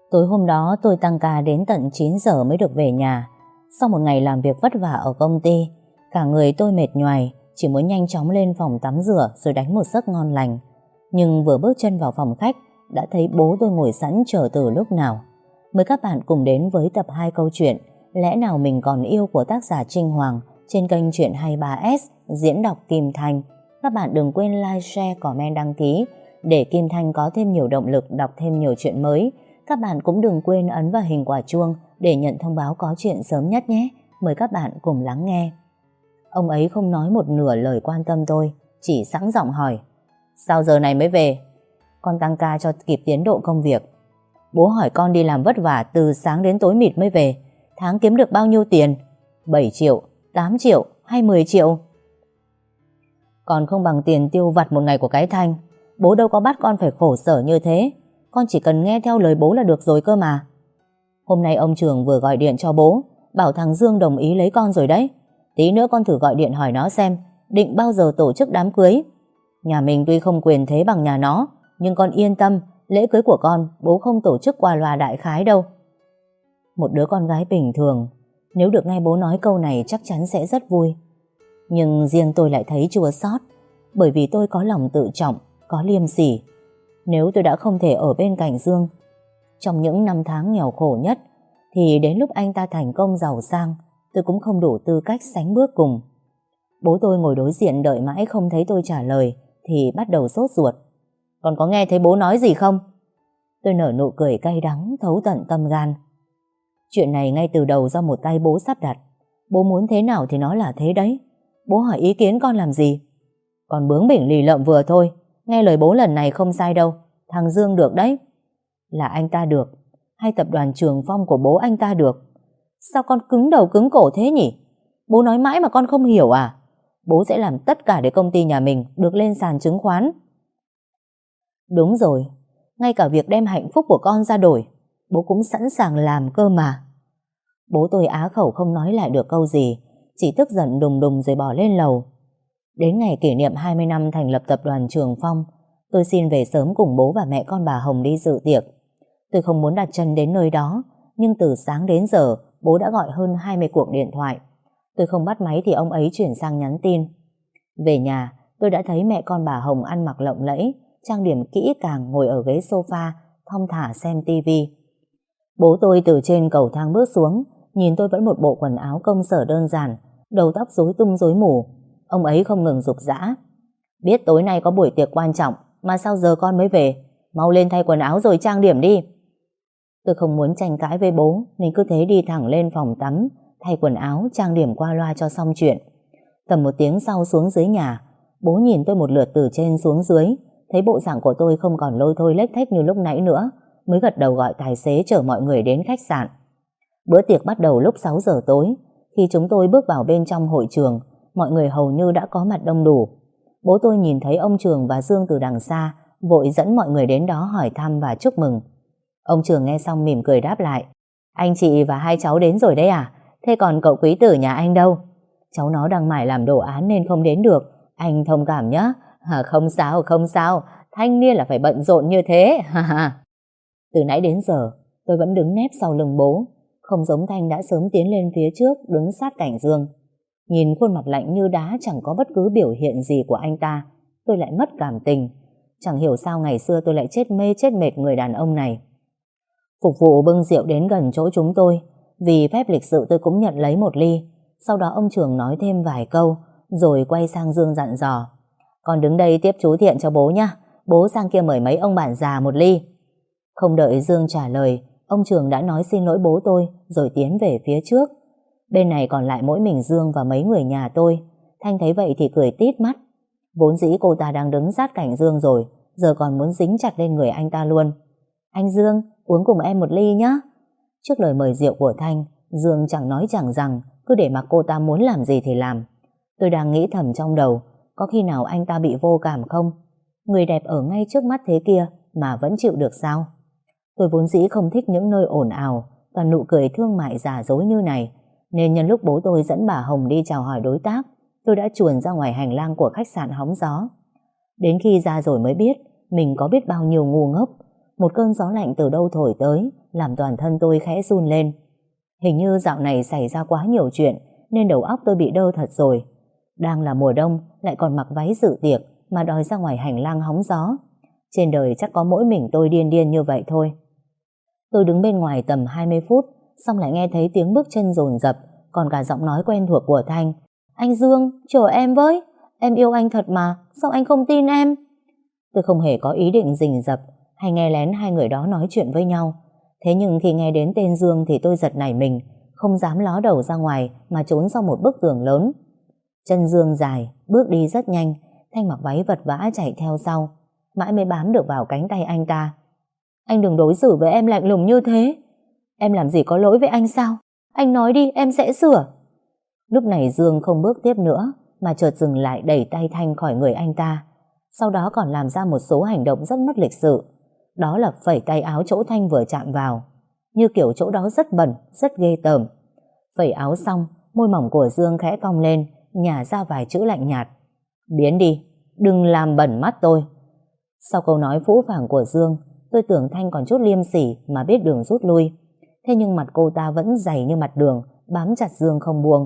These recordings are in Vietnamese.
Tối hôm đó tôi tăng ca đến tận 9 giờ mới được về nhà. Sau một ngày làm việc vất vả ở công ty, cả người tôi mệt nhoài, chỉ muốn nhanh chóng lên phòng tắm rửa rồi đánh một giấc ngon lành. Nhưng vừa bước chân vào phòng khách, đã thấy bố tôi ngồi sẵn chờ từ lúc nào. Mời các bạn cùng đến với tập 2 câu chuyện Lẽ nào mình còn yêu của tác giả Trinh Hoàng trên kênh Chuyện 23S diễn đọc Kim Thanh. Các bạn đừng quên like, share, comment, đăng ký để Kim Thanh có thêm nhiều động lực đọc thêm nhiều chuyện mới. Các bạn cũng đừng quên ấn vào hình quả chuông để nhận thông báo có chuyện sớm nhất nhé. Mời các bạn cùng lắng nghe. Ông ấy không nói một nửa lời quan tâm tôi, chỉ sẵn giọng hỏi: sao giờ này mới về? Con tăng ca cho kịp tiến độ công việc. Bố hỏi con đi làm vất vả từ sáng đến tối mịt mới về, tháng kiếm được bao nhiêu tiền? 7 triệu, 8 triệu hay 10 triệu? Còn không bằng tiền tiêu vặt một ngày của cái Thanh. Bố đâu có bắt con phải khổ sở như thế. Con chỉ cần nghe theo lời bố là được rồi cơ mà. Hôm nay ông Trường vừa gọi điện cho bố, bảo thằng Dương đồng ý lấy con rồi đấy. Tí nữa con thử gọi điện hỏi nó xem định bao giờ tổ chức đám cưới. Nhà mình tuy không quyền thế bằng nhà nó, nhưng con yên tâm, lễ cưới của con bố không tổ chức qua loa đại khái đâu. Một đứa con gái bình thường, nếu được nghe bố nói câu này chắc chắn sẽ rất vui. Nhưng riêng tôi lại thấy chua xót, bởi vì tôi có lòng tự trọng, có liêm sỉ. Nếu tôi đã không thể ở bên cạnh Dương trong những năm tháng nghèo khổ nhất, thì đến lúc anh ta thành công giàu sang, tôi cũng không đủ tư cách sánh bước cùng. Bố tôi ngồi đối diện đợi mãi không thấy tôi trả lời, thì bắt đầu sốt ruột. Con có nghe thấy bố nói gì không? Tôi nở nụ cười cay đắng thấu tận tâm gan. Chuyện này ngay từ đầu do một tay bố sắp đặt. Bố muốn thế nào thì nó là thế đấy. Bố hỏi ý kiến con làm gì? Con bướng bỉnh lì lợm vừa thôi. Nghe lời bố lần này không sai đâu. Thằng Dương được đấy. Là anh ta được, hay tập đoàn Trường Phong của bố anh ta được? Sao con cứng đầu cứng cổ thế nhỉ? Bố nói mãi mà con không hiểu à? Bố sẽ làm tất cả để công ty nhà mình được lên sàn chứng khoán. Đúng rồi, ngay cả việc đem hạnh phúc của con ra đổi, bố cũng sẵn sàng làm cơ mà. Bố tôi á khẩu không nói lại được câu gì, chỉ tức giận đùng đùng rồi bỏ lên lầu. Đến ngày kỷ niệm 20 năm thành lập tập đoàn Trường Phong, tôi xin về sớm cùng bố và mẹ con bà Hồng đi dự tiệc. Tôi không muốn đặt chân đến nơi đó, nhưng từ sáng đến giờ bố đã gọi hơn 20 cuộc điện thoại. Tôi không bắt máy thì ông ấy chuyển sang nhắn tin. Về nhà, tôi đã thấy mẹ con bà Hồng ăn mặc lộng lẫy, trang điểm kỹ càng ngồi ở ghế sofa, thong thả xem tivi. Bố tôi từ trên cầu thang bước xuống, nhìn tôi vẫn một bộ quần áo công sở đơn giản, đầu tóc rối tung rối mù. Ông ấy không ngừng giục giã. Biết tối nay có buổi tiệc quan trọng, mà sao giờ con mới về? Mau lên thay quần áo rồi trang điểm đi. Tôi không muốn tranh cãi với bố, nên cứ thế đi thẳng lên phòng tắm, thay quần áo, trang điểm qua loa cho xong chuyện. Tầm một tiếng sau xuống dưới nhà, bố nhìn tôi một lượt từ trên xuống dưới, thấy bộ dạng của tôi không còn lôi thôi lếch thếch như lúc nãy nữa, mới gật đầu gọi tài xế chở mọi người đến khách sạn. Bữa tiệc bắt đầu lúc 6 giờ tối. Khi chúng tôi bước vào bên trong hội trường, mọi người hầu như đã có mặt đông đủ. Bố tôi nhìn thấy ông Trường và Dương từ đằng xa, vội dẫn mọi người đến đó hỏi thăm và chúc mừng. Ông Trường nghe xong mỉm cười đáp lại: anh chị và hai cháu đến rồi đấy à? Thế còn cậu quý tử nhà anh đâu? Cháu nó đang mải làm đồ án nên không đến được, anh thông cảm nhé. Không sao, không sao, thanh niên là phải bận rộn như thế. Từ nãy đến giờ tôi vẫn đứng nép sau lưng bố, không giống Thanh đã sớm tiến lên phía trước đứng sát cạnh Dương. Nhìn khuôn mặt lạnh như đá chẳng có bất cứ biểu hiện gì của anh ta, tôi lại mất cảm tình. Chẳng hiểu sao ngày xưa tôi lại chết mê chết mệt người đàn ông này. Phục vụ bưng rượu đến gần chỗ chúng tôi, vì phép lịch sự tôi cũng nhận lấy một ly. Sau đó ông Trường nói thêm vài câu, rồi quay sang Dương dặn dò: con đứng đây tiếp chú Thiện cho bố nhá, bố sang kia mời mấy ông bản già một ly. Không đợi Dương trả lời, ông Trường đã nói xin lỗi bố tôi rồi tiến về phía trước. Bên này còn lại mỗi mình Dương và mấy người nhà tôi. Thanh thấy vậy thì cười tít mắt. Vốn dĩ cô ta đang đứng sát cạnh Dương rồi, giờ còn muốn dính chặt lên người anh ta luôn. Anh Dương, uống cùng em một ly nhé. Trước lời mời rượu của Thanh, Dương chẳng nói chẳng rằng, cứ để mặc cô ta muốn làm gì thì làm. Tôi đang nghĩ thầm trong đầu, có khi nào anh ta bị vô cảm không? Người đẹp ở ngay trước mắt thế kia mà vẫn chịu được sao? Tôi vốn dĩ không thích những nơi ồn ào, toàn nụ cười thương mại giả dối như này, nên nhân lúc bố tôi dẫn bà Hồng đi chào hỏi đối tác, tôi đã chuồn ra ngoài hành lang của khách sạn hóng gió. Đến khi ra rồi mới biết mình có biết bao nhiêu ngu ngốc. Một cơn gió lạnh từ đâu thổi tới, làm toàn thân tôi khẽ run lên. Hình như dạo này xảy ra quá nhiều chuyện, nên đầu óc tôi bị đơ thật rồi. Đang là mùa đông, lại còn mặc váy dự tiệc, mà đòi ra ngoài hành lang hóng gió. Trên đời chắc có mỗi mình tôi điên điên như vậy thôi. Tôi đứng bên ngoài tầm 20 phút, xong lại nghe thấy tiếng bước chân dồn dập, còn cả giọng nói quen thuộc của Thanh. Anh Dương, chờ em với. Em yêu anh thật mà, sao anh không tin em? Tôi không hề có ý định rình rập hay nghe lén hai người đó nói chuyện với nhau. Thế nhưng khi nghe đến tên Dương thì tôi giật nảy mình, không dám ló đầu ra ngoài mà trốn sau một bức tường lớn. Chân Dương dài, bước đi rất nhanh. Thanh mặc váy vật vã chạy theo sau, mãi mới bám được vào cánh tay anh ta. Anh đừng đối xử với em lạnh lùng như thế. Em làm gì có lỗi với anh sao? Anh nói đi, em sẽ sửa. Lúc này Dương không bước tiếp nữa, mà chợt dừng lại đẩy tay Thanh khỏi người anh ta. Sau đó còn làm ra một số hành động rất mất lịch sự. Đó là phẩy tay áo chỗ Thanh vừa chạm vào, như kiểu chỗ đó rất bẩn, rất ghê tởm. Phẩy áo xong, môi mỏng của Dương khẽ cong lên, nhả ra vài chữ lạnh nhạt. Biến đi, đừng làm bẩn mắt tôi. Sau câu nói phũ phàng của Dương, tôi tưởng Thanh còn chút liêm sỉ mà biết đường rút lui. Thế nhưng mặt cô ta vẫn dày như mặt đường, bám chặt Dương không buông.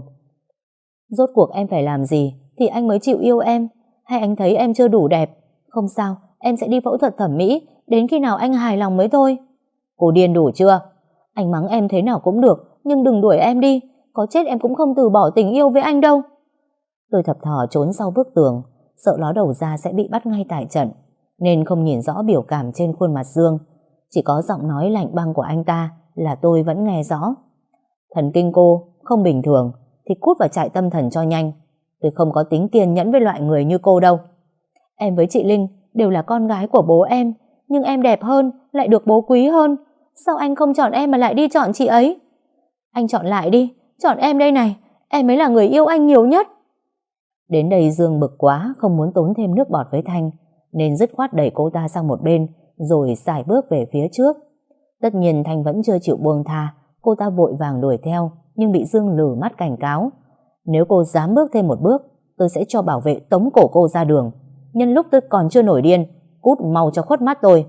Rốt cuộc em phải làm gì thì anh mới chịu yêu em? Hay anh thấy em chưa đủ đẹp? Không sao, em sẽ đi phẫu thuật thẩm mỹ, đến khi nào anh hài lòng mới thôi. Cô điên đủ chưa? Anh mắng em thế nào cũng được, nhưng đừng đuổi em đi. Có chết em cũng không từ bỏ tình yêu với anh đâu. Tôi thập thò trốn sau bức tường, sợ ló đầu ra sẽ bị bắt ngay tại trận, nên không nhìn rõ biểu cảm trên khuôn mặt Dương. Chỉ có giọng nói lạnh băng của anh ta là tôi vẫn nghe rõ. Thần kinh cô không bình thường thì cút vào trại tâm thần cho nhanh. Tôi không có tính kiên nhẫn với loại người như cô đâu. Em với chị Linh đều là con gái của bố em, nhưng em đẹp hơn, lại được bố quý hơn. Sao anh không chọn em mà lại đi chọn chị ấy? Anh chọn lại đi, chọn em đây này, em mới là người yêu anh nhiều nhất. Đến đây Dương bực quá, không muốn tốn thêm nước bọt với Thanh, nên dứt khoát đẩy cô ta sang một bên, rồi sải bước về phía trước. Tất nhiên Thanh vẫn chưa chịu buông tha, cô ta vội vàng đuổi theo, nhưng bị Dương lử mắt cảnh cáo. Nếu cô dám bước thêm một bước, tôi sẽ cho bảo vệ tống cổ cô ra đường. Nhân lúc tôi còn chưa nổi điên, cút mau cho khuất mắt tôi.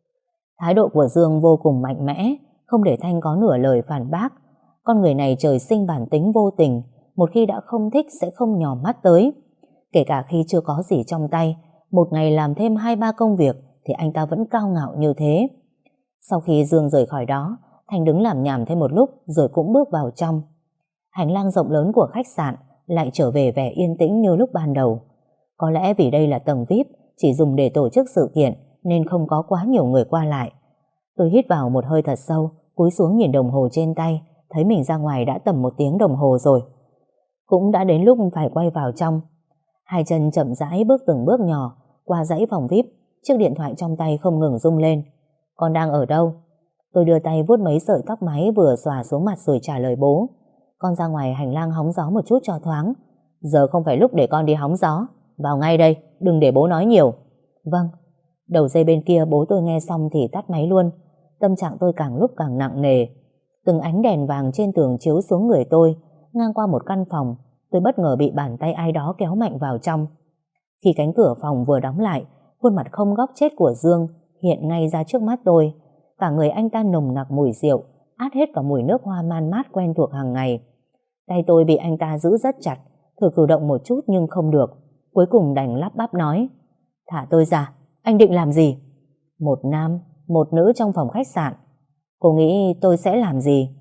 Thái độ của Dương vô cùng mạnh mẽ, không để Thanh có nửa lời phản bác. Con người này trời sinh bản tính vô tình, một khi đã không thích sẽ không nhòm mắt tới. Kể cả khi chưa có gì trong tay, một ngày làm thêm 2-3 công việc thì anh ta vẫn cao ngạo như thế. Sau khi Dương rời khỏi đó, Thanh đứng làm nhảm thêm một lúc rồi cũng bước vào trong. Hành lang rộng lớn của khách sạn lại trở về vẻ yên tĩnh như lúc ban đầu. Có lẽ vì đây là tầng VIP, chỉ dùng để tổ chức sự kiện nên không có quá nhiều người qua lại. Tôi hít vào một hơi thật sâu, cúi xuống nhìn đồng hồ trên tay, thấy mình ra ngoài đã tầm 1 tiếng đồng hồ rồi. Cũng đã đến lúc phải quay vào trong. Hai chân chậm rãi bước từng bước nhỏ qua dãy phòng VIP, chiếc điện thoại trong tay không ngừng rung lên. Con đang ở đâu? Tôi đưa tay vuốt mấy sợi tóc máy vừa xòa xuống mặt rồi trả lời bố. Con ra ngoài hành lang hóng gió một chút cho thoáng. Giờ không phải lúc để con đi hóng gió. Vào ngay đây, đừng để bố nói nhiều. Vâng. Đầu dây bên kia bố tôi nghe xong thì tắt máy luôn. Tâm trạng tôi càng lúc càng nặng nề. Từng ánh đèn vàng trên tường chiếu xuống người tôi. Ngang qua một căn phòng, tôi bất ngờ bị bàn tay ai đó kéo mạnh vào trong. Khi cánh cửa phòng vừa đóng lại, khuôn mặt không góc chết của Dương hiện ngay ra trước mắt tôi. Cả người anh ta nồng nặc mùi rượu, át hết cả mùi nước hoa man mát quen thuộc hàng ngày. Tay tôi bị anh ta giữ rất chặt, thử cử động một chút nhưng không được. Cuối cùng đành lắp bắp nói: Thả tôi ra, anh định làm gì? Một nam, một nữ trong phòng khách sạn. Cô nghĩ tôi sẽ làm gì?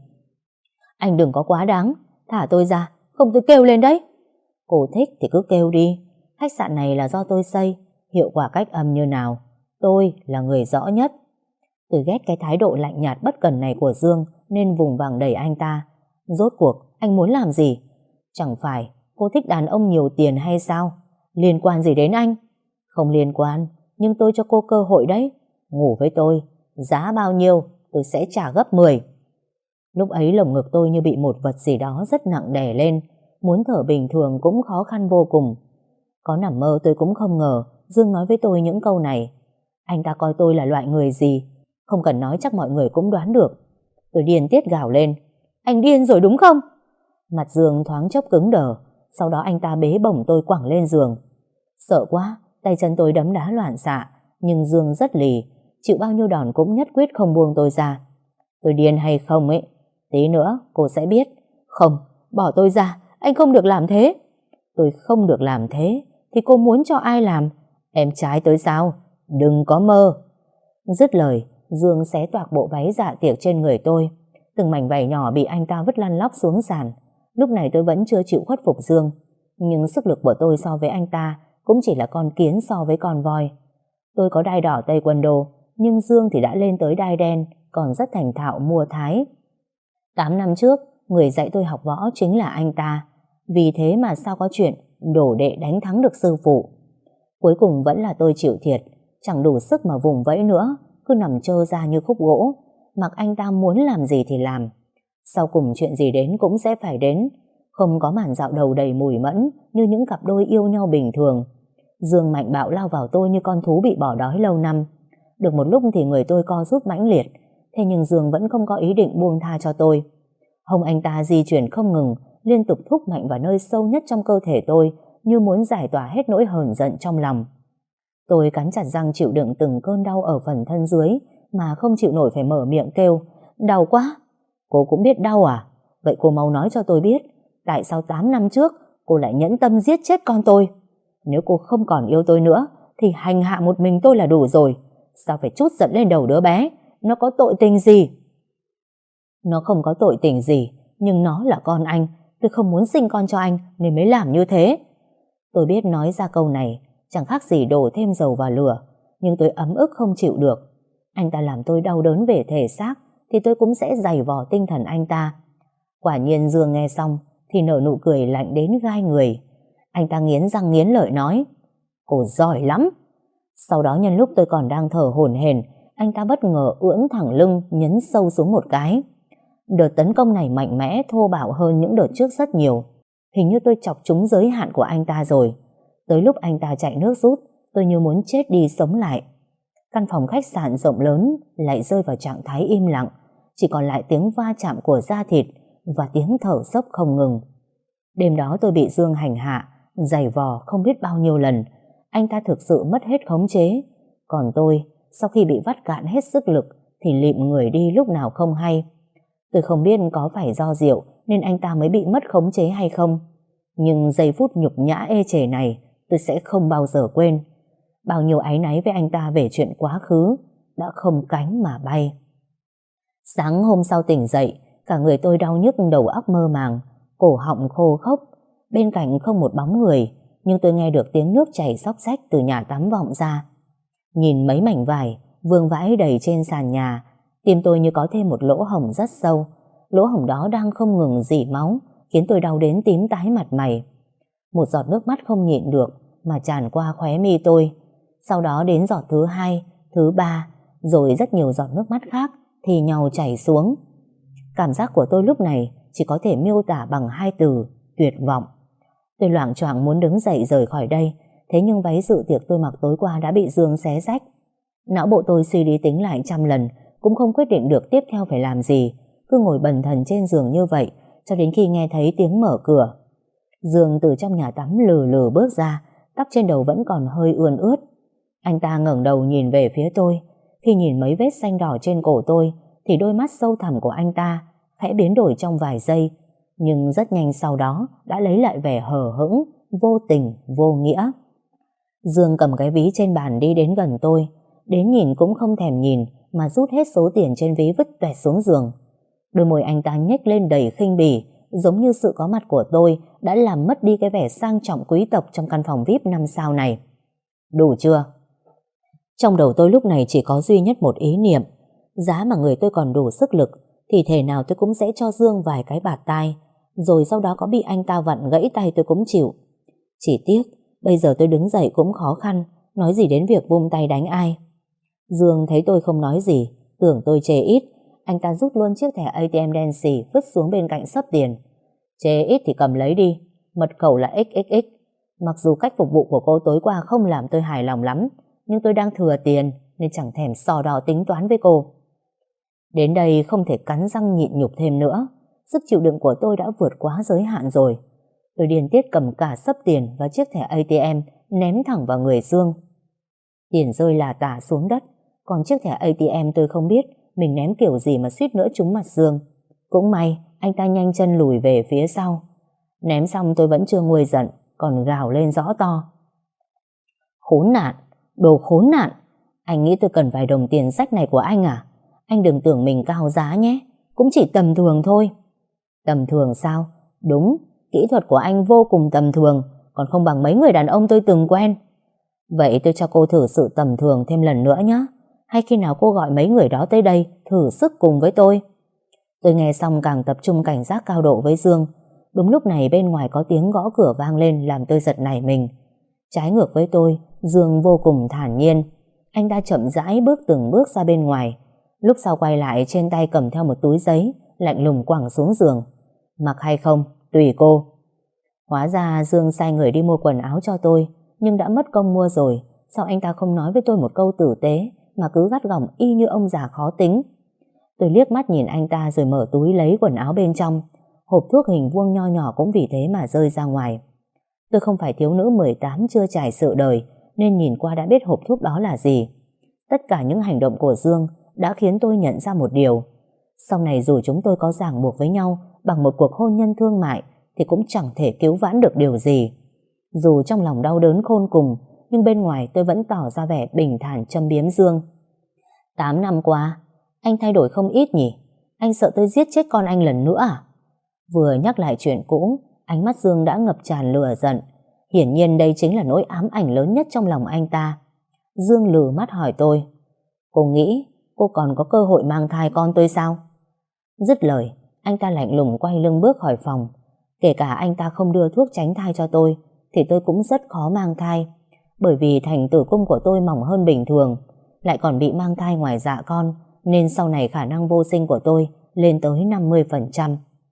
Anh đừng có quá đáng, thả tôi ra, không tôi kêu lên đấy. Cô thích thì cứ kêu đi. Khách sạn này là do tôi xây, hiệu quả cách âm như nào, tôi là người rõ nhất. Tôi ghét cái thái độ lạnh nhạt bất cần này của Dương nên vùng vằng đẩy anh ta. Rốt cuộc anh muốn làm gì? Chẳng phải cô thích đàn ông nhiều tiền hay sao? Liên quan gì đến anh? Không liên quan, nhưng tôi cho cô cơ hội đấy. Ngủ với tôi, giá bao nhiêu tôi sẽ trả gấp 10. Lúc ấy lồng ngực tôi như bị một vật gì đó rất nặng đè lên, muốn thở bình thường cũng khó khăn vô cùng. Có nằm mơ tôi cũng không ngờ Dương nói với tôi những câu này. Anh ta coi tôi là loại người gì? Không cần nói chắc mọi người cũng đoán được. Tôi điên tiết gào lên: Anh điên rồi đúng không? Mặt Dương thoáng chốc cứng đờ, sau đó anh ta bế bổng tôi quẳng lên giường. Sợ quá, tay chân tôi đấm đá loạn xạ, nhưng Dương rất lì, chịu bao nhiêu đòn cũng nhất quyết không buông tôi ra. Tôi điên hay không ấy, tí nữa cô sẽ biết. Không, bỏ tôi ra, anh không được làm thế. Tôi không được làm thế, thì cô muốn cho ai làm? Em trái tới sao? Đừng có mơ. Dứt lời, Dương xé toạc bộ váy dạ tiệc trên người tôi. Từng mảnh vải nhỏ bị anh ta vứt lăn lóc xuống sàn. Lúc này tôi vẫn chưa chịu khuất phục Dương, nhưng sức lực của tôi so với anh ta cũng chỉ là con kiến so với con voi. Tôi có đai đỏ taekwondo, nhưng Dương thì đã lên tới đai đen, còn rất thành thạo mua thái. 8 năm trước, người dạy tôi học võ chính là anh ta. Vì thế mà sao có chuyện đổ đệ đánh thắng được sư phụ. Cuối cùng vẫn là tôi chịu thiệt, chẳng đủ sức mà vùng vẫy nữa, cứ nằm trơ ra như khúc gỗ, mặc anh ta muốn làm gì thì làm. Sau cùng chuyện gì đến cũng sẽ phải đến, không có màn dạo đầu đầy mùi mẫn như những cặp đôi yêu nhau bình thường. Dương mạnh bạo lao vào tôi như con thú bị bỏ đói lâu năm. Được một lúc thì người tôi co rút mãnh liệt, thế nhưng Dương vẫn không có ý định buông tha cho tôi. Hông anh ta di chuyển không ngừng, liên tục thúc mạnh vào nơi sâu nhất trong cơ thể tôi, như muốn giải tỏa hết nỗi hờn giận trong lòng. Tôi cắn chặt răng chịu đựng từng cơn đau ở phần thân dưới, mà không chịu nổi phải mở miệng kêu, đau quá. Cô cũng biết đau à? Vậy cô mau nói cho tôi biết, tại sao 8 năm trước cô lại nhẫn tâm giết chết con tôi? Nếu cô không còn yêu tôi nữa, thì hành hạ một mình tôi là đủ rồi. Sao phải trút giận lên đầu đứa bé? Nó có tội tình gì? Nó không có tội tình gì, nhưng nó là con anh. Tôi không muốn sinh con cho anh nên mới làm như thế. Tôi biết nói ra câu này chẳng khác gì đổ thêm dầu vào lửa, nhưng tôi ấm ức không chịu được. Anh ta làm tôi đau đớn về thể xác, thì tôi cũng sẽ giày vò tinh thần anh ta. Quả nhiên Dương nghe xong thì nở nụ cười lạnh đến gai người. Anh ta nghiến răng nghiến lợi nói, cô giỏi lắm. Sau đó nhân lúc tôi còn đang thở hổn hển, anh ta bất ngờ ưỡn thẳng lưng nhấn sâu xuống một cái. Đợt tấn công này mạnh mẽ, thô bạo hơn những đợt trước rất nhiều. Hình như tôi chọc trúng giới hạn của anh ta rồi. Tới lúc anh ta chạy nước rút, tôi như muốn chết đi sống lại. Căn phòng khách sạn rộng lớn lại rơi vào trạng thái im lặng, chỉ còn lại tiếng va chạm của da thịt và tiếng thở dốc không ngừng. Đêm đó tôi bị Dương hành hạ, giày vò không biết bao nhiêu lần. Anh ta thực sự mất hết khống chế. Còn tôi, sau khi bị vắt cạn hết sức lực thì lịm người đi lúc nào không hay. Tôi không biết có phải do rượu nên anh ta mới bị mất khống chế hay không, nhưng giây phút nhục nhã ê chề này tôi sẽ không bao giờ quên. Bao nhiêu áy náy với anh ta về chuyện quá khứ đã không cánh mà bay. Sáng hôm sau tỉnh dậy, cả người tôi đau nhức, đầu óc mơ màng, cổ họng khô khốc. Bên cạnh không một bóng người, nhưng tôi nghe được tiếng nước chảy xóc xách từ nhà tắm vọng ra. Nhìn mấy mảnh vải vương vãi đầy trên sàn nhà, tim tôi như có thêm một lỗ hổng rất sâu. Lỗ hổng đó đang không ngừng rỉ máu, khiến tôi đau đến tím tái mặt mày. Một giọt nước mắt không nhịn được mà tràn qua khóe mi tôi. Sau đó đến giọt thứ 2, thứ 3, rồi rất nhiều giọt nước mắt khác thì nhau chảy xuống. Cảm giác của tôi lúc này chỉ có thể miêu tả bằng 2 từ: tuyệt vọng. Tôi loạng choạng muốn đứng dậy rời khỏi đây, thế nhưng váy dự tiệc tôi mặc tối qua đã bị Dương xé rách. Não bộ tôi suy đi tính lại trăm lần cũng không quyết định được tiếp theo phải làm gì, cứ ngồi bần thần trên giường như vậy cho đến khi nghe thấy tiếng mở cửa. Dương từ trong nhà tắm lừ lừ bước ra, tóc trên đầu vẫn còn hơi ươn ướt. Anh ta ngẩng đầu nhìn về phía tôi. Khi nhìn mấy vết xanh đỏ trên cổ tôi thì đôi mắt sâu thẳm của anh ta khẽ biến đổi trong vài giây, nhưng rất nhanh sau đó đã lấy lại vẻ hờ hững, vô tình, vô nghĩa. Dương cầm cái ví trên bàn đi đến gần tôi, đến nhìn cũng không thèm nhìn mà rút hết số tiền trên ví vứt toẹt xuống giường. Đôi môi anh ta nhếch lên đầy khinh bỉ, giống như sự có mặt của tôi đã làm mất đi cái vẻ sang trọng quý tộc trong căn phòng VIP 5 sao này. Đủ chưa? Trong đầu tôi lúc này chỉ có duy nhất một ý niệm: giá mà người tôi còn đủ sức lực thì thể nào tôi cũng sẽ cho Dương vài cái bạt tai, rồi sau đó có bị anh ta vặn gãy tay tôi cũng chịu. Chỉ tiếc bây giờ tôi đứng dậy cũng khó khăn, nói gì đến việc vung tay đánh ai. Dương thấy tôi không nói gì, tưởng tôi chê ít, anh ta rút luôn chiếc thẻ ATM đen xì vứt xuống bên cạnh xấp tiền. Chê ít thì cầm lấy đi, mật khẩu là XXX. Mặc dù cách phục vụ của cô tối qua không làm tôi hài lòng lắm, nhưng tôi đang thừa tiền nên chẳng thèm so đo tính toán với cô. Đến đây không thể cắn răng nhịn nhục thêm nữa, sức chịu đựng của tôi đã vượt quá giới hạn rồi. Tôi điên tiết cầm cả xấp tiền và chiếc thẻ ATM ném thẳng vào người Dương. Tiền rơi là tả xuống đất, Còn chiếc thẻ ATM tôi không biết mình ném kiểu gì mà suýt nữa trúng mặt Dương. Cũng may anh ta nhanh chân lùi về phía sau. Ném xong tôi vẫn chưa nguôi giận, còn gào lên rõ to: khốn nạn, đồ khốn nạn! Anh nghĩ tôi cần vài đồng tiền rách này của anh à? Anh đừng tưởng mình cao giá nhé, cũng chỉ tầm thường thôi. Tầm thường sao? Đúng, kỹ thuật của anh vô cùng tầm thường, còn không bằng mấy người đàn ông tôi từng quen. Vậy tôi cho cô thử sự tầm thường thêm lần nữa nhé. Hay khi nào cô gọi mấy người đó tới đây thử sức cùng với tôi? Tôi nghe xong càng tập trung cảnh giác cao độ với Dương. Đúng lúc này bên ngoài có tiếng gõ cửa vang lên làm tôi giật nảy mình. Trái ngược với tôi, Dương vô cùng thản nhiên. Anh ta chậm rãi bước từng bước ra bên ngoài. Lúc sau quay lại trên tay cầm theo một túi giấy, lạnh lùng quẳng xuống giường. Mặc hay không, tùy cô. Hóa ra Dương sai người đi mua quần áo cho tôi, nhưng đã mất công mua rồi. Sao anh ta không nói với tôi một câu tử tế mà cứ gắt gỏng y như ông già khó tính? Tôi liếc mắt nhìn anh ta rồi mở túi lấy quần áo bên trong. Hộp thuốc hình vuông nho nhỏ cũng vì thế mà rơi ra ngoài. Tôi không phải thiếu nữ 18 chưa trải sự đời, nên nhìn qua đã biết hộp thuốc đó là gì. Tất cả những hành động của Dương đã khiến tôi nhận ra một điều. Sau này dù chúng tôi có ràng buộc với nhau bằng một cuộc hôn nhân thương mại thì cũng chẳng thể cứu vãn được điều gì. Dù trong lòng đau đớn khôn cùng, nhưng bên ngoài tôi vẫn tỏ ra vẻ bình thản châm biếm Dương. 8 năm qua, anh thay đổi không ít nhỉ? Anh sợ tôi giết chết con anh lần nữa à? Vừa nhắc lại chuyện cũ, ánh mắt Dương đã ngập tràn lửa giận. Hiển nhiên đây chính là nỗi ám ảnh lớn nhất trong lòng anh ta. Dương lừ mắt hỏi tôi: cô nghĩ cô còn có cơ hội mang thai con tôi sao? Dứt lời, anh ta lạnh lùng quay lưng bước khỏi phòng. Kể cả anh ta không đưa thuốc tránh thai cho tôi thì tôi cũng rất khó mang thai, bởi vì thành tử cung của tôi mỏng hơn bình thường, lại còn bị mang thai ngoài dạ con, nên sau này khả năng vô sinh của tôi lên tới 50%.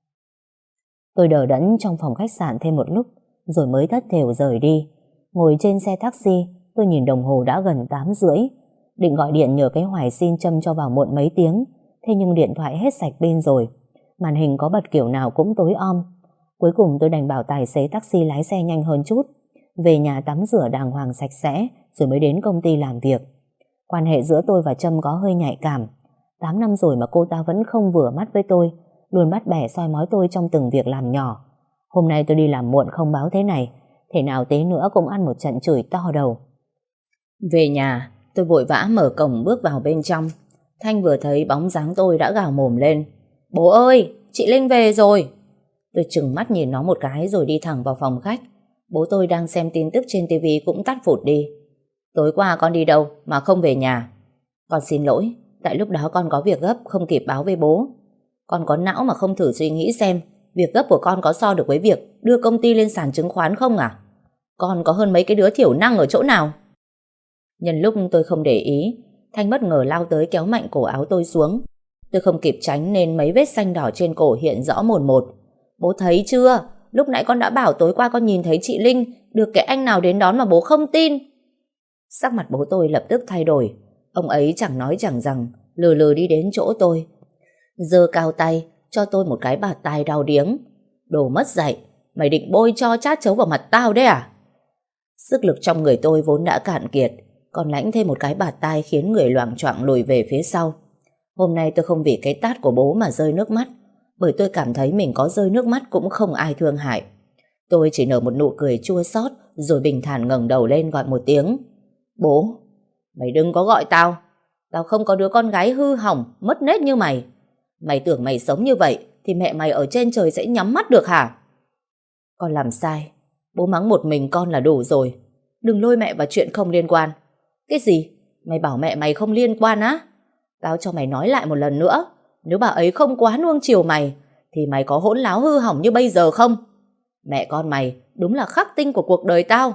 Tôi đờ đẫn trong phòng khách sạn thêm một lúc rồi mới thất thểu rời đi. Ngồi trên xe taxi, tôi nhìn đồng hồ đã gần 8:30. Định gọi điện nhờ cái Hoài xin châm cho vào muộn mấy tiếng, thế nhưng điện thoại hết sạch pin rồi. Màn hình có bật kiểu nào cũng tối om. Cuối cùng tôi đành bảo tài xế taxi lái xe nhanh hơn chút, về nhà tắm rửa đàng hoàng sạch sẽ rồi mới đến công ty làm việc. Quan hệ giữa tôi và Trâm có hơi nhạy cảm. 8 năm rồi mà cô ta vẫn không vừa mắt với tôi, luôn bắt bẻ soi mói tôi trong từng việc làm nhỏ. Hôm nay tôi đi làm muộn không báo thế này, thể nào tế nữa cũng ăn một trận chửi to đầu. Về nhà, tôi vội vã mở cổng bước vào bên trong. Thanh vừa thấy bóng dáng tôi đã gào mồm lên: bố ơi, chị Linh về rồi. Tôi trừng mắt nhìn nó một cái rồi đi thẳng vào phòng khách. Bố tôi đang xem tin tức trên tivi cũng tắt phụt đi. Tối qua con đi đâu mà không về nhà? Con xin lỗi, tại lúc đó con có việc gấp không kịp báo với bố. Con có não mà không thử suy nghĩ xem việc gấp của con có so được với việc đưa công ty lên sàn chứng khoán không à? Con có hơn mấy cái đứa thiểu năng ở chỗ nào? Nhân lúc tôi không để ý, Thanh bất ngờ lao tới kéo mạnh cổ áo tôi xuống. Tôi không kịp tránh nên mấy vết xanh đỏ trên cổ hiện rõ mồn một. Bố thấy chưa? Lúc nãy con đã bảo tối qua con nhìn thấy chị Linh được cái anh nào đến đón mà bố không tin. Sắc mặt bố tôi lập tức thay đổi. Ông ấy chẳng nói chẳng rằng, lừ lừ đi đến chỗ tôi, giơ cao tay cho tôi một cái bạt tai đau điếng. Đồ mất dạy, mày định bôi cho chát chấu vào mặt tao đấy à? Sức lực trong người tôi vốn đã cạn kiệt, còn lãnh thêm một cái bạt tai khiến người loạng choạng lùi về phía sau. Hôm nay tôi không vì cái tát của bố mà rơi nước mắt, bởi tôi cảm thấy mình có rơi nước mắt cũng không ai thương hại. Tôi chỉ nở một nụ cười chua xót rồi bình thản ngẩng đầu lên gọi một tiếng: bố. Mày đừng có gọi tao. Tao không có đứa con gái hư hỏng mất nết như mày. Mày tưởng mày sống như vậy thì mẹ mày ở trên trời sẽ nhắm mắt được hả? Con làm sai, bố mắng một mình con là đủ rồi. Đừng lôi mẹ vào chuyện không liên quan. Cái gì? Mày bảo mẹ mày không liên quan á? Tao cho mày nói lại một lần nữa, nếu bà ấy không quá nuông chiều mày thì mày có hỗn láo hư hỏng như bây giờ không? Mẹ con mày đúng là khắc tinh của cuộc đời tao.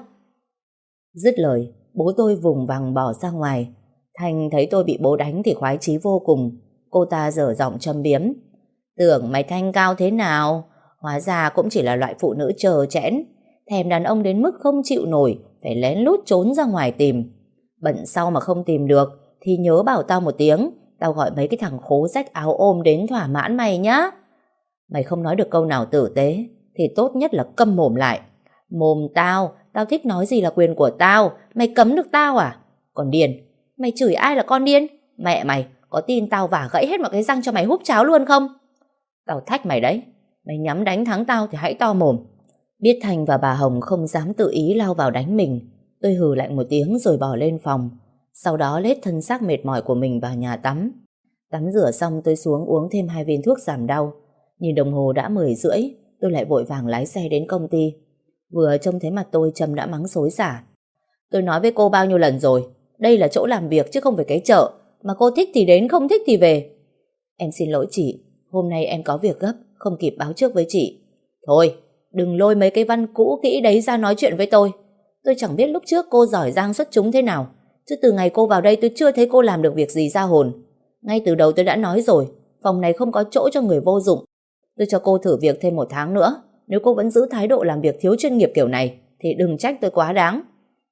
Dứt lời, bố tôi vùng vằng bỏ ra ngoài. Thanh thấy tôi bị bố đánh thì khoái chí vô cùng. Cô ta dở giọng châm biếm: tưởng mày Thanh cao thế nào, hóa ra cũng chỉ là loại phụ nữ trơ trẽn, thèm đàn ông đến mức không chịu nổi, phải lén lút trốn ra ngoài tìm. Bận sau mà không tìm được thì nhớ bảo tao một tiếng, tao gọi mấy cái thằng khố rách áo ôm đến thỏa mãn mày nhá. Mày không nói được câu nào tử tế thì tốt nhất là câm mồm lại. Mồm tao thích nói gì là quyền của tao, mày cấm được tao à? Còn điên, Mày chửi ai là con điên? Mẹ mày, có tin tao vả gãy hết mọi cái răng cho mày húp cháo luôn không? Tao thách mày đấy. Mày nhắm đánh thắng tao thì hãy to mồm. Biết Thành và bà Hồng không dám tự ý lao vào đánh mình, tôi hừ lạnh một tiếng rồi bỏ lên phòng. Sau đó lết thân xác mệt mỏi của mình vào nhà tắm. Tắm rửa xong tôi xuống uống thêm 2 viên thuốc giảm đau. Nhìn đồng hồ đã 10:30, tôi lại vội vàng lái xe đến công ty. Vừa trông thấy mặt tôi, Trâm đã mắng xối xả. Tôi nói với cô bao nhiêu lần rồi, đây là chỗ làm việc chứ không phải cái chợ, mà cô thích thì đến, không thích thì về. Em xin lỗi chị, hôm nay em có việc gấp, không kịp báo trước với chị. Thôi, đừng lôi mấy cái văn cũ kỹ đấy ra nói chuyện với tôi. Tôi chẳng biết lúc trước cô giỏi giang xuất chúng thế nào, chứ từ ngày cô vào đây tôi chưa thấy cô làm được việc gì ra hồn. Ngay từ đầu tôi đã nói rồi, phòng này không có chỗ cho người vô dụng. Tôi cho cô thử việc thêm 1 tháng nữa. Nếu cô vẫn giữ thái độ làm việc thiếu chuyên nghiệp kiểu này thì đừng trách tôi quá đáng.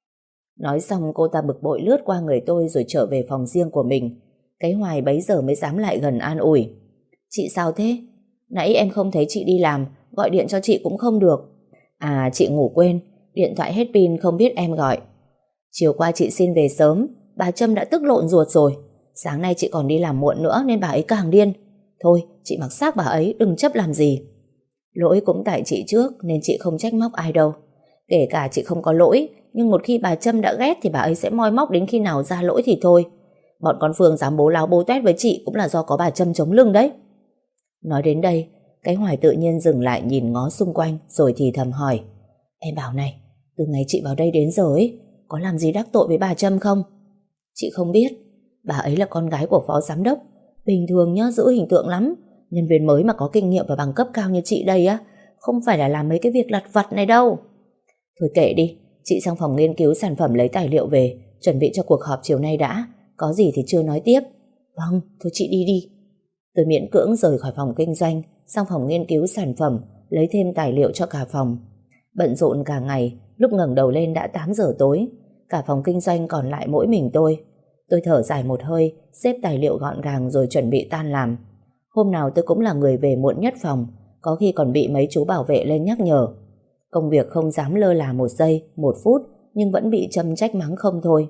Nói xong cô ta bực bội lướt qua người tôi rồi trở về phòng riêng của mình. Cái Hoài bấy giờ mới dám lại gần an ủi. Chị sao thế? Nãy em không thấy chị đi làm, gọi điện cho chị cũng không được. À, chị ngủ quên, điện thoại hết pin không biết em gọi. Chiều qua chị xin về sớm, bà Trâm đã tức lộn ruột rồi. Sáng nay chị còn đi làm muộn nữa nên bà ấy càng điên. Thôi, chị mặc xác bà ấy, đừng chấp làm gì. Lỗi cũng tại chị trước nên chị không trách móc ai đâu. Kể cả chị không có lỗi, nhưng một khi bà Trâm đã ghét thì bà ấy sẽ moi móc đến khi nào ra lỗi thì thôi. Bọn con Phương dám bố láo bố tuét với chị cũng là do có bà Trâm chống lưng đấy. Nói đến đây, cái Hoài tự nhiên dừng lại nhìn ngó xung quanh rồi thì thầm hỏi. Em bảo này, từ ngày chị vào đây đến giờ ấy, có làm gì đắc tội với bà Trâm không? Chị không biết, bà ấy là con gái của phó giám đốc. Bình thường nhá, giữ hình tượng lắm. Nhân viên mới mà có kinh nghiệm và bằng cấp cao như chị đây á, không phải là làm mấy cái việc lặt vặt này đâu. Thôi kệ đi, chị sang phòng nghiên cứu sản phẩm lấy tài liệu về, chuẩn bị cho cuộc họp chiều nay đã. Có gì thì chưa nói tiếp. Vâng, thôi chị đi đi. Tôi miễn cưỡng rời khỏi phòng kinh doanh, sang phòng nghiên cứu sản phẩm, lấy thêm tài liệu cho cả phòng. Bận rộn cả ngày, lúc ngẩng đầu lên đã 8 giờ tối. Cả phòng kinh doanh còn lại mỗi mình tôi. Tôi thở dài một hơi, xếp tài liệu gọn gàng rồi chuẩn bị tan làm. Hôm nào tôi cũng là người về muộn nhất phòng, có khi còn bị mấy chú bảo vệ lên nhắc nhở. Công việc không dám lơ là 1 giây, 1 phút, nhưng vẫn bị Trâm trách mắng không thôi.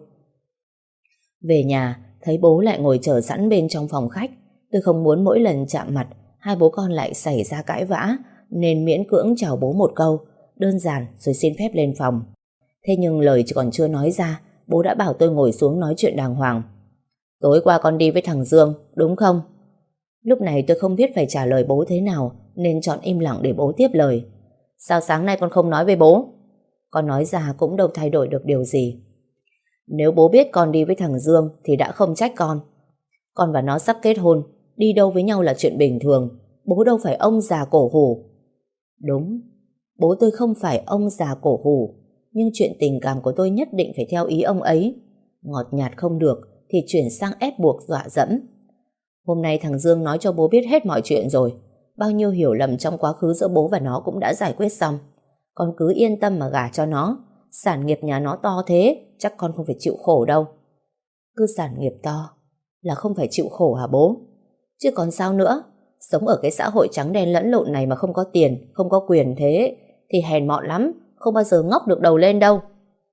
Về nhà, thấy bố lại ngồi chờ sẵn bên trong phòng khách. Tôi không muốn mỗi lần chạm mặt, hai bố con lại xảy ra cãi vã, nên miễn cưỡng chào bố một câu, đơn giản rồi xin phép lên phòng. Thế nhưng lời chỉ còn chưa nói ra, bố đã bảo tôi ngồi xuống nói chuyện đàng hoàng. Tối qua con đi với thằng Dương, đúng không? Lúc này tôi không biết phải trả lời bố thế nào, nên chọn im lặng để bố tiếp lời. Sao sáng nay con không nói với bố? Con nói ra cũng đâu thay đổi được điều gì. Nếu bố biết con đi với thằng Dương thì đã không trách con. Con và nó sắp kết hôn, đi đâu với nhau là chuyện bình thường. Bố đâu phải ông già cổ hủ. Đúng, bố tôi không phải ông già cổ hủ, nhưng chuyện tình cảm của tôi nhất định phải theo ý ông ấy. Ngọt nhạt không được thì chuyển sang ép buộc dọa dẫm. Hôm nay thằng Dương nói cho bố biết hết mọi chuyện rồi. Bao nhiêu hiểu lầm trong quá khứ giữa bố và nó cũng đã giải quyết xong. Con cứ yên tâm mà gả cho nó. Sản nghiệp nhà nó to thế, chắc con không phải chịu khổ đâu. Cứ sản nghiệp to là không phải chịu khổ hả bố? Chứ còn sao nữa? Sống ở cái xã hội trắng đen lẫn lộn này mà không có tiền, không có quyền thế thì hèn mọn lắm, không bao giờ ngóc được đầu lên đâu.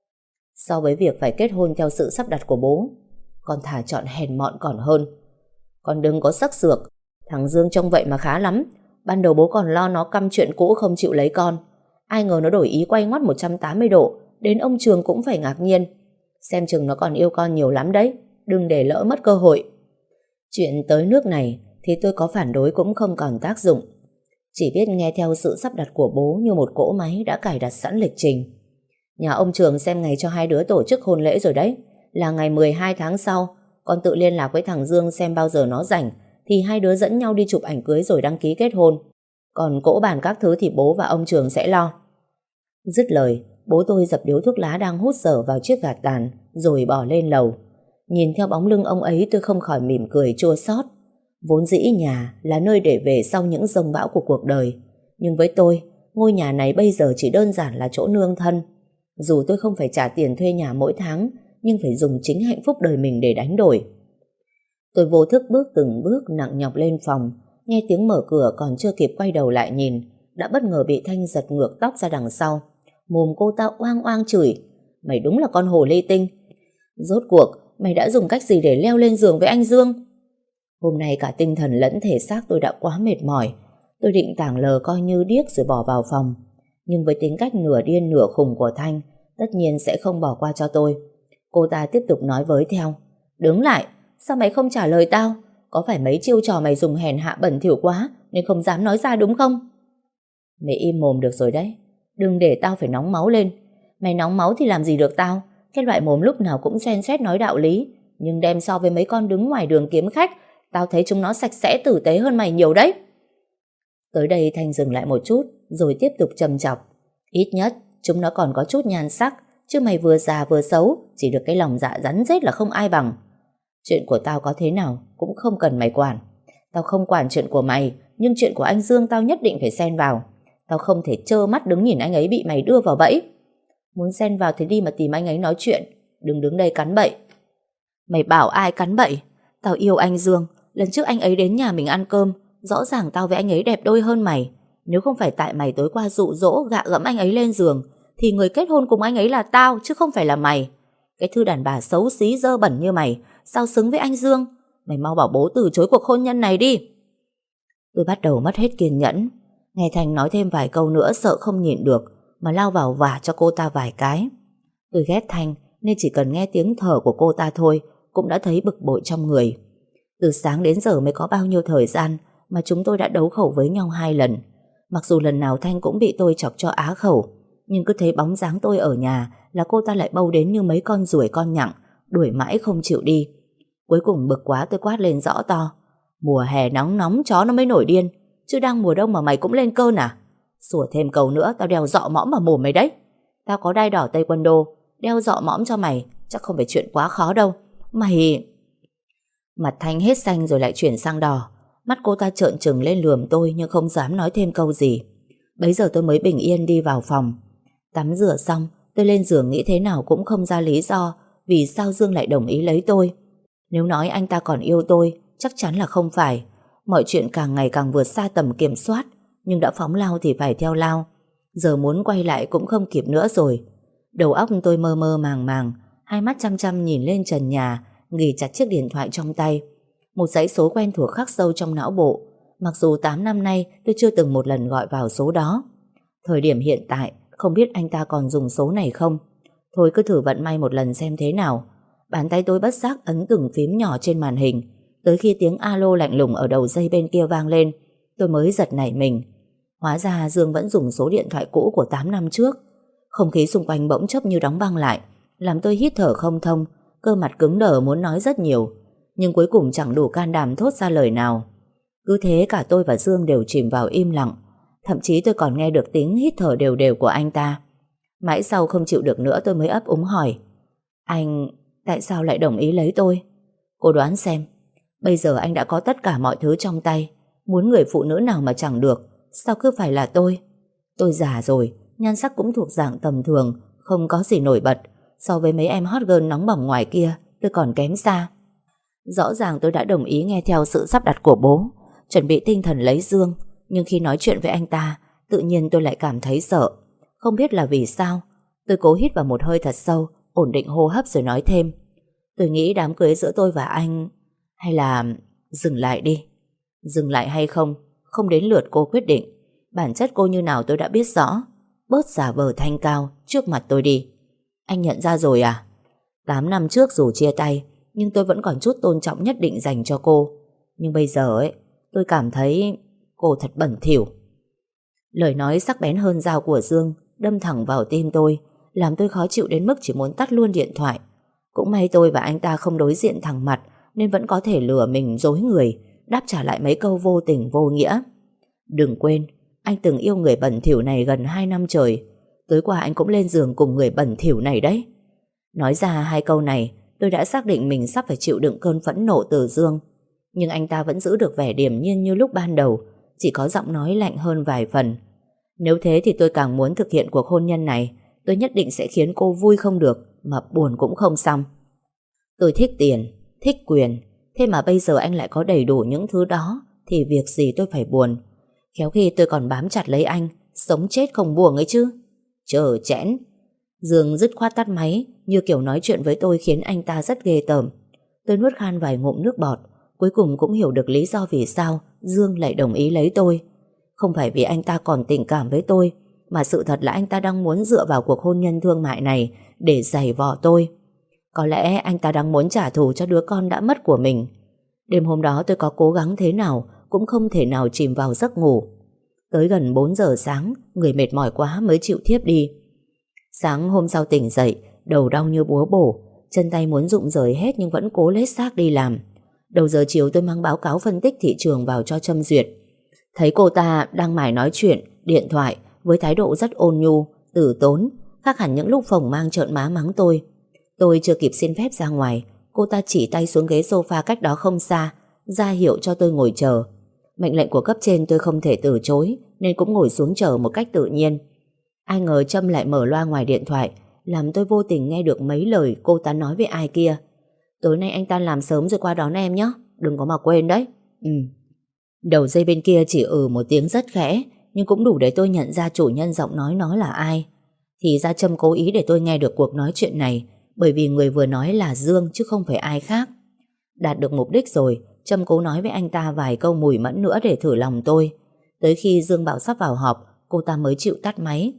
So với việc phải kết hôn theo sự sắp đặt của bố, con thà chọn hèn mọn còn hơn. Con đừng có sắc sược. Thằng Dương trông vậy mà khá lắm. Ban đầu bố còn lo nó căm chuyện cũ không chịu lấy con. Ai ngờ nó đổi ý quay ngoắt 180 độ. Đến ông Trường cũng phải ngạc nhiên. Xem chừng nó còn yêu con nhiều lắm đấy. Đừng để lỡ mất cơ hội. Chuyện tới nước này thì tôi có phản đối cũng không còn tác dụng. Chỉ biết nghe theo sự sắp đặt của bố như một cỗ máy đã cài đặt sẵn lịch trình. Nhà ông Trường xem ngày cho hai đứa tổ chức hôn lễ rồi đấy. Là ngày 12 tháng sau. Con tự liên lạc với thằng Dương xem bao giờ nó rảnh thì hai đứa dẫn nhau đi chụp ảnh cưới rồi đăng ký kết hôn. Còn cỗ bàn các thứ thì bố và ông Trường sẽ lo. Dứt lời, bố tôi dập điếu thuốc lá đang hút dở vào chiếc gạt tàn rồi bỏ lên lầu. Nhìn theo bóng lưng ông ấy tôi không khỏi mỉm cười chua xót. Vốn dĩ nhà là nơi để về sau những dông bão của cuộc đời. Nhưng với tôi, ngôi nhà này bây giờ chỉ đơn giản là chỗ nương thân. Dù tôi không phải trả tiền thuê nhà mỗi tháng, nhưng phải dùng chính hạnh phúc đời mình để đánh đổi. Tôi vô thức bước từng bước nặng nhọc lên phòng, nghe tiếng mở cửa còn chưa kịp quay đầu lại nhìn, đã bất ngờ bị Thanh giật ngược tóc ra đằng sau. Mồm cô ta oang oang chửi, mày đúng là con hồ ly tinh. Rốt cuộc mày đã dùng cách gì để leo lên giường với anh Dương? Hôm nay cả tinh thần lẫn thể xác tôi đã quá mệt mỏi. Tôi định tảng lờ coi như điếc rồi bỏ vào phòng. Nhưng với tính cách nửa điên nửa khùng của Thanh, tất nhiên sẽ không bỏ qua cho tôi. Cô ta tiếp tục nói với theo. Đứng lại, sao mày không trả lời tao? Có phải mấy chiêu trò mày dùng hèn hạ bẩn thỉu quá nên không dám nói ra đúng không? Mày im mồm được rồi đấy. Đừng để tao phải nóng máu lên. Mày nóng máu thì làm gì được tao? Cái loại mồm lúc nào cũng xoen xoét nói đạo lý, nhưng đem so với mấy con đứng ngoài đường kiếm khách, tao thấy chúng nó sạch sẽ tử tế hơn mày nhiều đấy. Tới đây Thanh dừng lại một chút rồi tiếp tục châm chọc. Ít nhất chúng nó còn có chút nhan sắc, chứ mày vừa già vừa xấu, chỉ được cái lòng dạ rắn rết là không ai bằng. Chuyện của tao có thế nào cũng không cần mày quản. Tao không quản chuyện của mày, nhưng chuyện của anh Dương tao nhất định phải xen vào. Tao không thể trơ mắt đứng nhìn anh ấy bị mày đưa vào bẫy. Muốn xen vào thì đi mà tìm anh ấy nói chuyện, đừng đứng đây cắn bậy. Mày bảo ai cắn bậy? Tao yêu anh Dương. Lần trước anh ấy đến nhà mình ăn cơm, rõ ràng tao với anh ấy đẹp đôi hơn mày. Nếu không phải tại mày tối qua dụ dỗ gạ gẫm anh ấy lên giường, thì người kết hôn cùng anh ấy là tao chứ không phải là mày. Cái thư đàn bà xấu xí dơ bẩn như mày sao xứng với anh Dương? Mày mau bảo bố từ chối cuộc hôn nhân này đi. Tôi bắt đầu mất hết kiên nhẫn. Nghe Thanh nói thêm vài câu nữa sợ không nhịn được mà lao vào vả cho cô ta vài cái. Tôi ghét Thanh nên chỉ cần nghe tiếng thở của cô ta thôi cũng đã thấy bực bội trong người. Từ sáng đến giờ mới có bao nhiêu thời gian mà chúng tôi đã đấu khẩu với nhau 2 lần. Mặc dù lần nào Thanh cũng bị tôi chọc cho á khẩu, nhưng cứ thấy bóng dáng tôi ở nhà là cô ta lại bâu đến như mấy con ruồi con nhặng, đuổi mãi không chịu đi. Cuối cùng bực quá tôi quát lên rõ to. Mùa hè nóng nóng chó nó mới nổi điên, chứ đang mùa đông mà mày cũng lên cơn à? Sủa thêm câu nữa tao đeo dọ mõm vào mồm mày đấy. Tao có đai đỏ tây quân đô, đeo dọ mõm cho mày chắc không phải chuyện quá khó đâu. Mày... Mặt Thanh hết xanh rồi lại chuyển sang đỏ. Mắt cô ta trợn trừng lên lườm tôi nhưng không dám nói thêm câu gì. Bấy giờ tôi mới bình yên đi vào phòng. Tắm rửa xong tôi lên giường nghĩ thế nào cũng không ra lý do vì sao Dương lại đồng ý lấy tôi. Nếu nói anh ta còn yêu tôi chắc chắn là không phải. Mọi chuyện càng ngày càng vượt xa tầm kiểm soát, nhưng đã phóng lao thì phải theo lao. Giờ muốn quay lại cũng không kịp nữa rồi. Đầu óc tôi mơ mơ màng màng, hai mắt chăm chăm nhìn lên trần nhà, ghì chặt chiếc điện thoại trong tay. Một dãy số quen thuộc khắc sâu trong não bộ, mặc dù 8 năm nay tôi chưa từng một lần gọi vào số đó. Thời điểm hiện tại không biết anh ta còn dùng số này không. Thôi cứ thử vận may một lần xem thế nào. Bàn tay tôi bất giác ấn từng phím nhỏ trên màn hình. Tới khi tiếng alo lạnh lùng ở đầu dây bên kia vang lên, tôi mới giật nảy mình. Hóa ra Dương vẫn dùng số điện thoại cũ của 8 năm trước. Không khí xung quanh bỗng chốc như đóng băng lại, làm tôi hít thở không thông, cơ mặt cứng đờ muốn nói rất nhiều, nhưng cuối cùng chẳng đủ can đảm thốt ra lời nào. Cứ thế cả tôi và Dương đều chìm vào im lặng. Thậm chí tôi còn nghe được tiếng hít thở đều đều của anh ta. Mãi sau không chịu được nữa tôi mới ấp úng hỏi. Anh tại sao lại đồng ý lấy tôi? Cô đoán xem. Bây giờ anh đã có tất cả mọi thứ trong tay, muốn người phụ nữ nào mà chẳng được, sao cứ phải là tôi? Tôi già rồi, nhan sắc cũng thuộc dạng tầm thường, không có gì nổi bật. So với mấy em hot girl nóng bỏng ngoài kia, tôi còn kém xa. Rõ ràng tôi đã đồng ý nghe theo sự sắp đặt của bố, chuẩn bị tinh thần lấy Dương. Nhưng khi nói chuyện với anh ta, tự nhiên tôi lại cảm thấy sợ. Không biết là vì sao. Tôi cố hít vào một hơi thật sâu, ổn định hô hấp rồi nói thêm. Tôi nghĩ đám cưới giữa tôi và anh, hay là dừng lại đi. Dừng lại hay không, không đến lượt cô quyết định. Bản chất cô như nào tôi đã biết rõ. Bớt giả vờ thanh cao trước mặt tôi đi. Anh nhận ra rồi à? 8 năm trước dù chia tay, nhưng tôi vẫn còn chút tôn trọng nhất định dành cho cô. Nhưng bây giờ ấy, tôi cảm thấy cô thật bẩn thỉu. Lời nói sắc bén hơn dao của Dương đâm thẳng vào tim tôi, làm tôi khó chịu đến mức chỉ muốn tắt luôn điện thoại. Cũng may tôi và anh ta không đối diện thẳng mặt, nên vẫn có thể lừa mình dối người, đáp trả lại mấy câu vô tình vô nghĩa. Đừng quên, anh từng yêu người bẩn thỉu này gần 2 năm trời. Tối qua anh cũng lên giường cùng người bẩn thỉu này đấy. Nói ra 2 câu này, tôi đã xác định mình sắp phải chịu đựng cơn phẫn nộ từ Dương. Nhưng anh ta vẫn giữ được vẻ điềm nhiên như lúc ban đầu, chỉ có giọng nói lạnh hơn vài phần. Nếu thế thì tôi càng muốn thực hiện cuộc hôn nhân này. Tôi nhất định sẽ khiến cô vui không được, mà buồn cũng không xong. Tôi thích tiền, thích quyền, thế mà bây giờ anh lại có đầy đủ những thứ đó, thì việc gì tôi phải buồn. Khéo khi tôi còn bám chặt lấy anh, sống chết không buông ấy chứ. Chờ chẽn. Dương dứt khoát tắt máy, như kiểu nói chuyện với tôi khiến anh ta rất ghê tởm. Tôi nuốt khan vài ngụm nước bọt, cuối cùng cũng hiểu được lý do vì sao Dương lại đồng ý lấy tôi. Không phải vì anh ta còn tình cảm với tôi, mà sự thật là anh ta đang muốn dựa vào cuộc hôn nhân thương mại này để giày vò tôi. Có lẽ anh ta đang muốn trả thù cho đứa con đã mất của mình. Đêm hôm đó tôi có cố gắng thế nào cũng không thể nào chìm vào giấc ngủ. Tới gần 4 giờ sáng, người mệt mỏi quá mới chịu thiếp đi. Sáng hôm sau tỉnh dậy, đầu đau như búa bổ, chân tay muốn rụng rời hết nhưng vẫn cố lết xác đi làm. Đầu giờ chiều tôi mang báo cáo phân tích thị trường vào cho Trâm duyệt. Thấy cô ta đang mải nói chuyện, điện thoại với thái độ rất ôn nhu, tử tốn, khác hẳn những lúc phồng mang trợn má mắng tôi. Tôi chưa kịp xin phép ra ngoài, cô ta chỉ tay xuống ghế sofa cách đó không xa, ra hiệu cho tôi ngồi chờ. Mệnh lệnh của cấp trên tôi không thể từ chối, nên cũng ngồi xuống chờ một cách tự nhiên. Ai ngờ Trâm lại mở loa ngoài điện thoại, làm tôi vô tình nghe được mấy lời cô ta nói với ai kia. Tối nay anh ta làm sớm rồi qua đón em nhé, đừng có mà quên đấy. Đầu dây bên kia chỉ một tiếng rất khẽ, nhưng cũng đủ để tôi nhận ra chủ nhân giọng nói nó là ai. Thì ra Trâm cố ý để tôi nghe được cuộc nói chuyện này, bởi vì người vừa nói là Dương chứ không phải ai khác. Đạt được mục đích rồi, Trâm cố nói với anh ta vài câu mùi mẫn nữa để thử lòng tôi. Tới khi Dương bảo sắp vào họp, cô ta mới chịu tắt máy.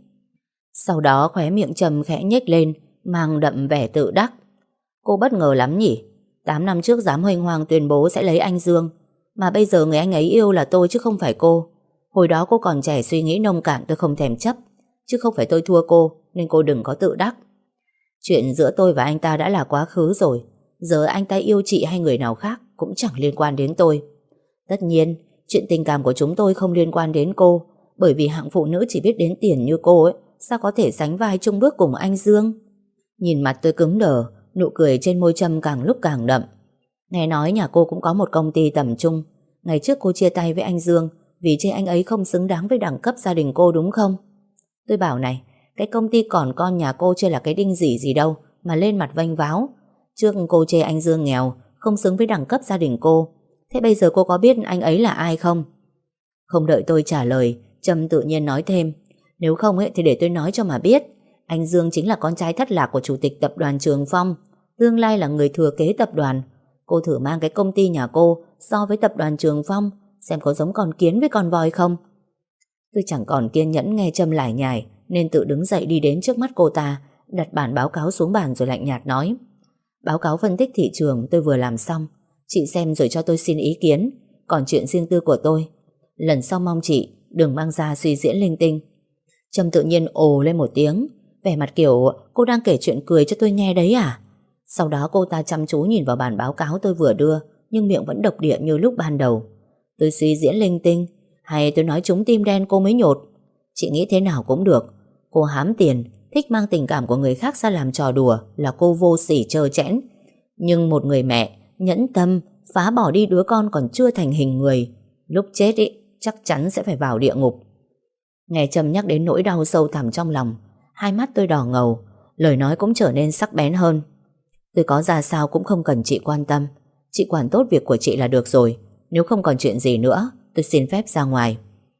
Sau đó khóe miệng Trâm khẽ nhếch lên, mang đậm vẻ tự đắc. Cô bất ngờ lắm nhỉ? 8 năm trước dám huênh hoang tuyên bố sẽ lấy anh Dương, mà bây giờ người anh ấy yêu là tôi chứ không phải cô. Hồi đó cô còn trẻ suy nghĩ nông cạn, tôi không thèm chấp, chứ không phải tôi thua cô, nên cô đừng có tự đắc. Chuyện giữa tôi và anh ta đã là quá khứ rồi. Giờ anh ta yêu chị hay người nào khác cũng chẳng liên quan đến tôi. Tất nhiên, chuyện tình cảm của chúng tôi không liên quan đến cô, bởi vì hạng phụ nữ chỉ biết đến tiền như cô ấy, sao có thể sánh vai chung bước cùng anh Dương. Nhìn mặt tôi cứng đờ, nụ cười trên môi Trâm càng lúc càng đậm. Nghe nói nhà cô cũng có một công ty tầm trung. Ngày trước cô chia tay với anh Dương vì chê anh ấy không xứng đáng với đẳng cấp gia đình cô đúng không? Tôi bảo này, cái công ty còn con nhà cô chưa là cái đinh gì gì đâu mà lên mặt vênh váo. Trước cô chê anh Dương nghèo, không xứng với đẳng cấp gia đình cô. Thế bây giờ cô có biết anh ấy là ai không? Không đợi tôi trả lời, Trâm tự nhiên nói thêm. Nếu không ấy thì để tôi nói cho mà biết. Anh Dương chính là con trai thất lạc của chủ tịch tập đoàn Trường Phong, tương lai là người thừa kế tập đoàn. Cô thử mang cái công ty nhà cô so với tập đoàn Trường Phong, xem có giống con kiến với con voi không. Tôi chẳng còn kiên nhẫn nghe Trâm lải nhải, nên tự đứng dậy đi đến trước mắt cô ta, đặt bản báo cáo xuống bàn rồi lạnh nhạt nói. Báo cáo phân tích thị trường tôi vừa làm xong, chị xem rồi cho tôi xin ý kiến. Còn chuyện riêng tư của tôi, lần sau mong chị đừng mang ra suy diễn linh tinh. Trâm tự nhiên ồ lên một tiếng, vẻ mặt kiểu cô đang kể chuyện cười cho tôi nghe đấy à. Sau đó cô ta chăm chú nhìn vào bản báo cáo tôi vừa đưa, nhưng miệng vẫn độc địa như lúc ban đầu. Tôi suy diễn linh tinh, hay tôi nói trúng tim đen cô mới nhột? Chị nghĩ thế nào cũng được. Cô hám tiền, thích mang tình cảm của người khác ra làm trò đùa là cô vô sỉ trơ trẽn. Nhưng một người mẹ nhẫn tâm phá bỏ đi đứa con còn chưa thành hình người, lúc chết ý, chắc chắn sẽ phải vào địa ngục. Nghe Trâm nhắc đến nỗi đau sâu thẳm trong lòng, hai mắt tôi đỏ ngầu, lời nói cũng trở nên sắc bén hơn. Tôi có ra sao cũng không cần chị quan tâm. Chị quản tốt việc của chị là được rồi. Nếu không còn chuyện gì nữa, tôi xin phép ra ngoài.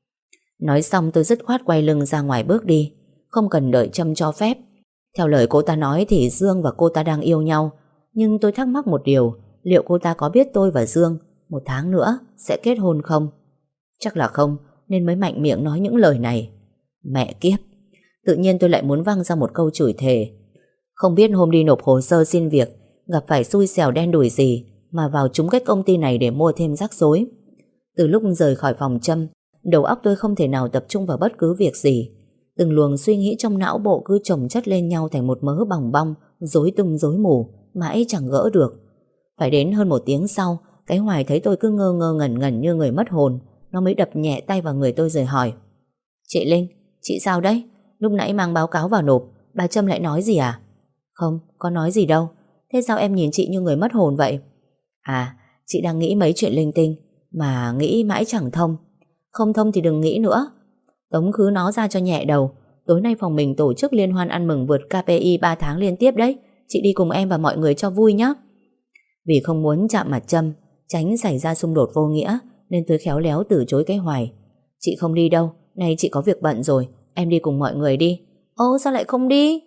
Nói xong tôi dứt khoát quay lưng ra ngoài bước đi, không cần đợi Trâm cho phép. Theo lời cô ta nói thì Dương và cô ta đang yêu nhau. Nhưng tôi thắc mắc một điều, liệu cô ta có biết tôi và Dương 1 tháng nữa sẽ kết hôn không? Chắc là không, nên mới mạnh miệng nói những lời này. Mẹ kiếp, tự nhiên tôi lại muốn văng ra một câu chửi thề. Không biết hôm đi nộp hồ sơ xin việc gặp phải xui xẻo đen đủi gì mà vào trúng cái công ty này để mua thêm rắc rối. Từ lúc rời khỏi phòng Trâm, đầu óc tôi không thể nào tập trung vào bất cứ việc gì. Từng luồng suy nghĩ trong não bộ cứ chồng chất lên nhau thành một mớ bòng bong, rối tung rối mù, mãi chẳng gỡ được. Phải đến hơn 1 tiếng sau, cái Hoài thấy tôi cứ ngơ ngơ ngẩn ngẩn như người mất hồn, nó mới đập nhẹ tay vào người tôi rồi hỏi. Chị Linh, chị sao đấy? Lúc nãy mang báo cáo vào nộp, bà Trâm lại nói gì à? Không, có nói gì đâu. Thế sao em nhìn chị như người mất hồn vậy? À, chị đang nghĩ mấy chuyện linh tinh, mà nghĩ mãi chẳng thông. Không thông thì đừng nghĩ nữa. Tống khứ nó ra cho nhẹ đầu. Tối nay phòng mình tổ chức liên hoan ăn mừng vượt KPI 3 tháng liên tiếp đấy. Chị đi cùng em và mọi người cho vui nhé. Vì không muốn chạm mặt Trâm, tránh xảy ra xung đột vô nghĩa, nên tôi khéo léo từ chối cái Hoài. Chị không đi đâu, nay chị có việc bận rồi, em đi cùng mọi người đi. Ô sao lại không đi?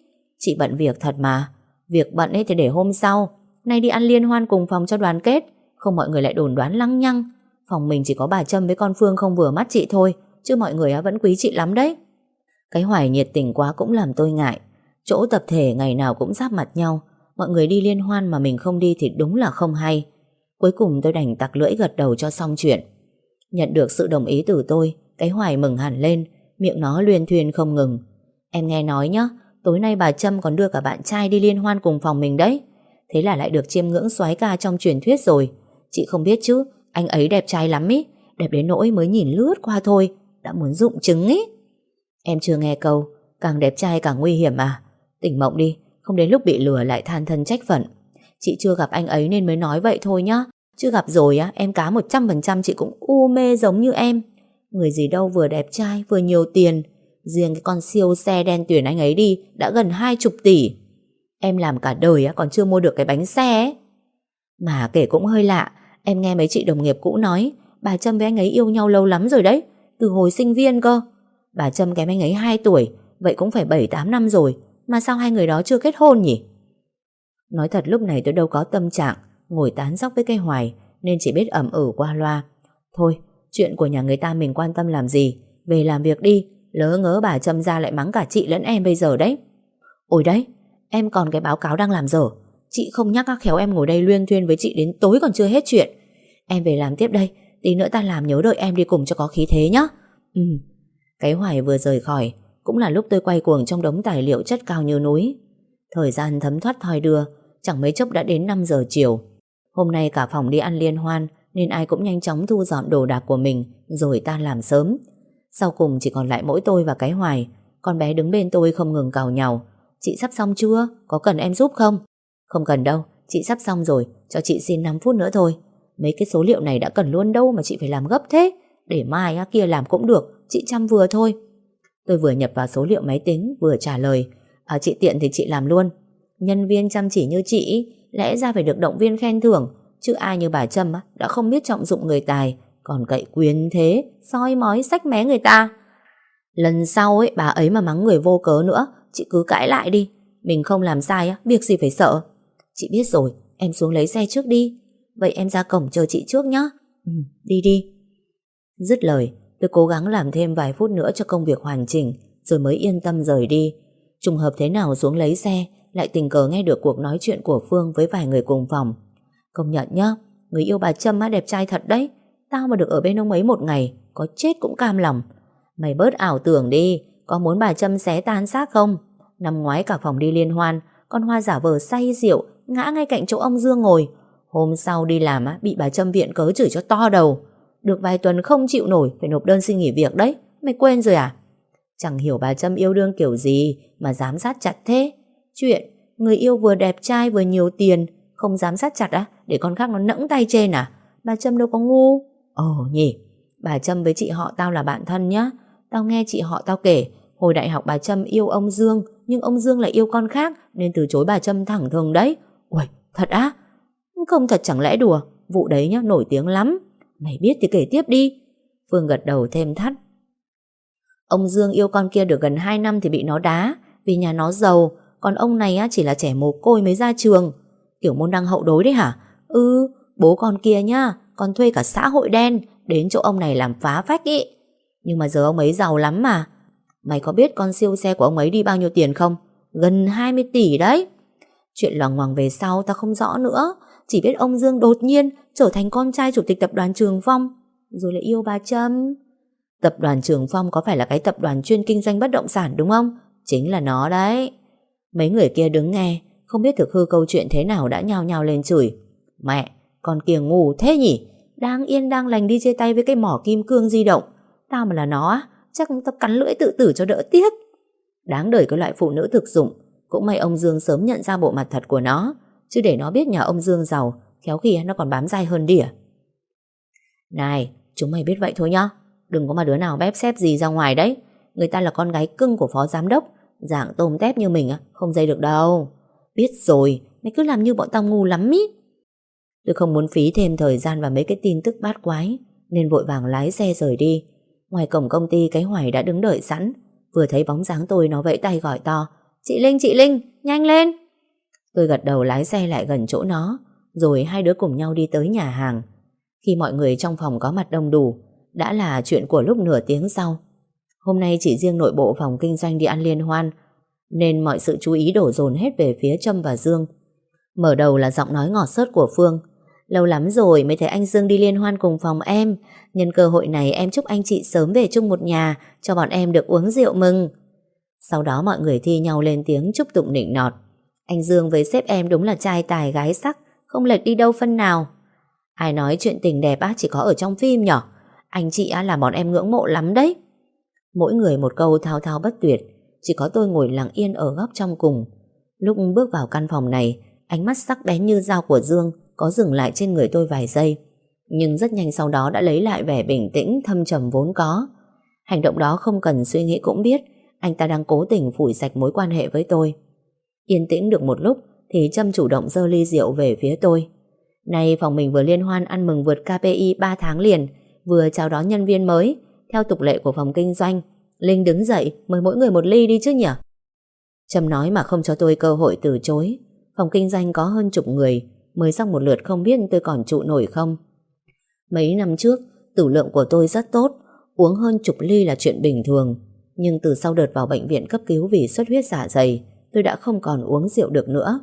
Chị bận việc thật mà. Việc bận ấy thì để hôm sau. Nay đi ăn liên hoan cùng phòng cho đoàn kết, không mọi người lại đồn đoán lăng nhăng. Phòng mình chỉ có bà Trâm với con Phương không vừa mắt chị thôi, chứ mọi người vẫn quý chị lắm đấy. Cái Hoài nhiệt tình quá cũng làm tôi ngại. Chỗ tập thể ngày nào cũng giáp mặt nhau, mọi người đi liên hoan mà mình không đi thì đúng là không hay. Cuối cùng tôi đành tặc lưỡi gật đầu cho xong chuyện. Nhận được sự đồng ý từ tôi, cái Hoài mừng hẳn lên, miệng nó luyên thuyên không ngừng. Em nghe nói nhá, tối nay bà Trâm còn đưa cả bạn trai đi liên hoan cùng phòng mình đấy. Thế là lại được chiêm ngưỡng soái ca trong truyền thuyết rồi. Chị không biết chứ, anh ấy đẹp trai lắm ý, đẹp đến nỗi mới nhìn lướt qua thôi đã muốn rụng trứng ý. Em chưa nghe câu càng đẹp trai càng nguy hiểm à? Tỉnh mộng đi, không đến lúc bị lừa lại than thân trách phận. Chị chưa gặp anh ấy nên mới nói vậy thôi nhá. Chứ gặp rồi á, em cá 100% chị cũng u mê giống như em. Người gì đâu vừa đẹp trai vừa nhiều tiền. Riêng cái con siêu xe đen tuyển anh ấy đi đã gần 20 tỷ. Em làm cả đời á còn chưa mua được cái bánh xe ấy. Mà kể cũng hơi lạ, em nghe mấy chị đồng nghiệp cũ nói bà Trâm với anh ấy yêu nhau lâu lắm rồi đấy, từ hồi sinh viên cơ. Bà Trâm kém anh ấy 2 tuổi, vậy cũng phải 7-8 năm rồi. Mà sao hai người đó chưa kết hôn nhỉ? Nói thật lúc này tôi đâu có tâm trạng ngồi tán dóc với cái Hoài, nên chỉ biết ẩm ừ qua loa. Thôi, chuyện của nhà người ta mình quan tâm làm gì, về làm việc đi. Lỡ ngớ bà Trâm ra lại mắng cả chị lẫn em bây giờ đấy. Ôi đấy, em còn cái báo cáo đang làm dở. Chị không nhắc, khéo em ngồi đây luyên thuyên với chị đến tối còn chưa hết chuyện. Em về làm tiếp đây, tí nữa ta làm nhớ đợi em đi cùng cho có khí thế nhá. Cái Hoài vừa rời khỏi cũng là lúc tôi quay cuồng trong đống tài liệu chất cao như núi. Thời gian thấm thoát thoi đưa, chẳng mấy chốc đã đến 5 giờ chiều. Hôm nay cả phòng đi ăn liên hoan nên ai cũng nhanh chóng thu dọn đồ đạc của mình rồi tan làm sớm. Sau cùng chỉ còn lại mỗi tôi và cái Hoài. Con bé đứng bên tôi không ngừng càu nhàu. Chị sắp xong chưa? Có cần em giúp không? Không cần đâu, chị sắp xong rồi, cho chị xin 5 phút nữa thôi. Mấy cái số liệu này đã cần luôn đâu mà chị phải làm gấp thế. Để mai kia làm cũng được, chị chăm vừa thôi. Tôi vừa nhập vào số liệu máy tính vừa trả lời. Chị tiện thì chị làm luôn. Nhân viên chăm chỉ như chị lẽ ra phải được động viên khen thưởng, chứ ai như bà Trâm đã không biết trọng dụng người tài, còn cậy quyền thế soi mói xách mé người ta. Lần sau bà ấy mà mắng người vô cớ nữa, chị cứ cãi lại đi. Mình không làm sai việc gì phải sợ. Chị biết rồi, em xuống lấy xe trước đi. Vậy em ra cổng chờ chị trước nhé. Đi đi. Dứt lời, tôi cố gắng làm thêm vài phút nữa cho công việc hoàn chỉnh, rồi mới yên tâm rời đi. Trùng hợp thế nào xuống lấy xe, lại tình cờ nghe được cuộc nói chuyện của Phương với vài người cùng phòng. Công nhận nhá, người yêu bà Trâm đẹp trai thật đấy. Tao mà được ở bên ông ấy một ngày, có chết cũng cam lòng. Mày bớt ảo tưởng đi, có muốn bà Trâm xé tan xác không? Năm ngoái cả phòng đi liên hoan, con Hoa giả vờ say rượu, ngã ngay cạnh chỗ ông Dương ngồi. Hôm sau đi làm bị bà Trâm viện cớ chửi cho to đầu. Được vài tuần không chịu nổi, phải nộp đơn xin nghỉ việc đấy. Mày quên rồi à? Chẳng hiểu bà Trâm yêu đương kiểu gì mà giám sát chặt thế. Chuyện người yêu vừa đẹp trai vừa nhiều tiền không giám sát chặt để con khác nó nẫng tay trên à? Bà Trâm đâu có ngu. Nhỉ, bà Trâm với chị họ tao là bạn thân nhá. Tao nghe chị họ tao kể, hồi đại học bà Trâm yêu ông Dương, nhưng ông Dương lại yêu con khác nên từ chối bà Trâm thẳng thừng đấy. Ui, thật á? Không thật chẳng lẽ đùa. Vụ đấy nhá, nổi tiếng lắm. Mày biết thì kể tiếp đi. Phương gật đầu thêm thắt. Ông Dương yêu con kia được gần 2 năm thì bị nó đá vì nhà nó giàu, còn ông này chỉ là trẻ mồ côi mới ra trường. Kiểu môn đăng hậu đối đấy hả? Bố con kia nhá, còn thuê cả xã hội đen đến chỗ ông này làm phá phách ý. Nhưng mà giờ ông ấy giàu lắm mà. Mày có biết con siêu xe của ông ấy đi bao nhiêu tiền không? Gần 20 tỷ đấy. Chuyện loằng ngoằng về sau ta không rõ nữa. Chỉ biết ông Dương đột nhiên trở thành con trai chủ tịch tập đoàn Trường Phong, rồi lại yêu bà Trâm. Tập đoàn Trường Phong có phải là cái tập đoàn chuyên kinh doanh bất động sản đúng không? Chính là nó đấy. Mấy người kia đứng nghe, không biết thực hư câu chuyện thế nào đã nhao nhao lên chửi. Mẹ, con kia ngu thế nhỉ? Đang yên đang lành đi chia tay với cái mỏ kim cương di động. Tao mà là nó chắc tao cắn lưỡi tự tử cho đỡ tiếc. Đáng đời cái loại phụ nữ thực dụng. Cũng may ông Dương sớm nhận ra bộ mặt thật của nó, chứ để nó biết nhà ông Dương giàu, khéo khi nó còn bám dai hơn đỉa. Này, chúng mày biết vậy thôi nhá. Đừng có mà đứa nào bép xép gì ra ngoài đấy. Người ta là con gái cưng của phó giám đốc, dạng tôm tép như mình không dây được đâu. Biết rồi, mày cứ làm như bọn tao ngu lắm ý. Tôi không muốn phí thêm thời gian vào mấy cái tin tức bát quái, nên vội vàng lái xe rời đi. Ngoài cổng công ty, cái Hoài đã đứng đợi sẵn. Vừa thấy bóng dáng tôi nó vẫy tay gọi to. Chị Linh, nhanh lên. Tôi gật đầu lái xe lại gần chỗ nó, rồi hai đứa cùng nhau đi tới nhà hàng. Khi mọi người trong phòng có mặt đông đủ, đã là chuyện của lúc nửa tiếng sau. Hôm nay chỉ riêng nội bộ phòng kinh doanh đi ăn liên hoan, nên mọi sự chú ý đổ dồn hết về phía Trâm và Dương. Mở đầu là giọng nói ngọt xớt của Phương. Lâu lắm rồi mới thấy anh Dương đi liên hoan cùng phòng em. Nhân cơ hội này em chúc anh chị sớm về chung một nhà, cho bọn em được uống rượu mừng. Sau đó mọi người thi nhau lên tiếng chúc tụng nịnh nọt. Anh Dương với sếp em đúng là trai tài gái sắc, không lệch đi đâu phân nào. Ai nói chuyện tình đẹp chỉ có ở trong phim nhở? Anh chị là bọn em ngưỡng mộ lắm đấy. Mỗi người một câu thao thao bất tuyệt. Chỉ có tôi ngồi lặng yên ở góc trong cùng. Lúc bước vào căn phòng này, ánh mắt sắc bén như dao của Dương có dừng lại trên người tôi vài giây, nhưng rất nhanh sau đó đã lấy lại vẻ bình tĩnh thâm trầm vốn có. Hành động đó không cần suy nghĩ cũng biết anh ta đang cố tình phủi sạch mối quan hệ với tôi. Yên tĩnh được một lúc thì Trâm chủ động giơ ly rượu về phía tôi. Nay phòng mình vừa liên hoan ăn mừng vượt KPI 3 tháng liền, vừa chào đón nhân viên mới. Theo tục lệ của phòng kinh doanh, Linh đứng dậy mời mỗi người một ly đi chứ nhỉ? Trâm nói mà không cho tôi cơ hội từ chối. Phòng kinh doanh có hơn chục người, mới xong một lượt không biết tôi còn trụ nổi không. Mấy năm trước, tửu lượng của tôi rất tốt, uống hơn chục ly là chuyện bình thường. Nhưng từ sau đợt vào bệnh viện cấp cứu vì xuất huyết dạ dày, tôi đã không còn uống rượu được nữa.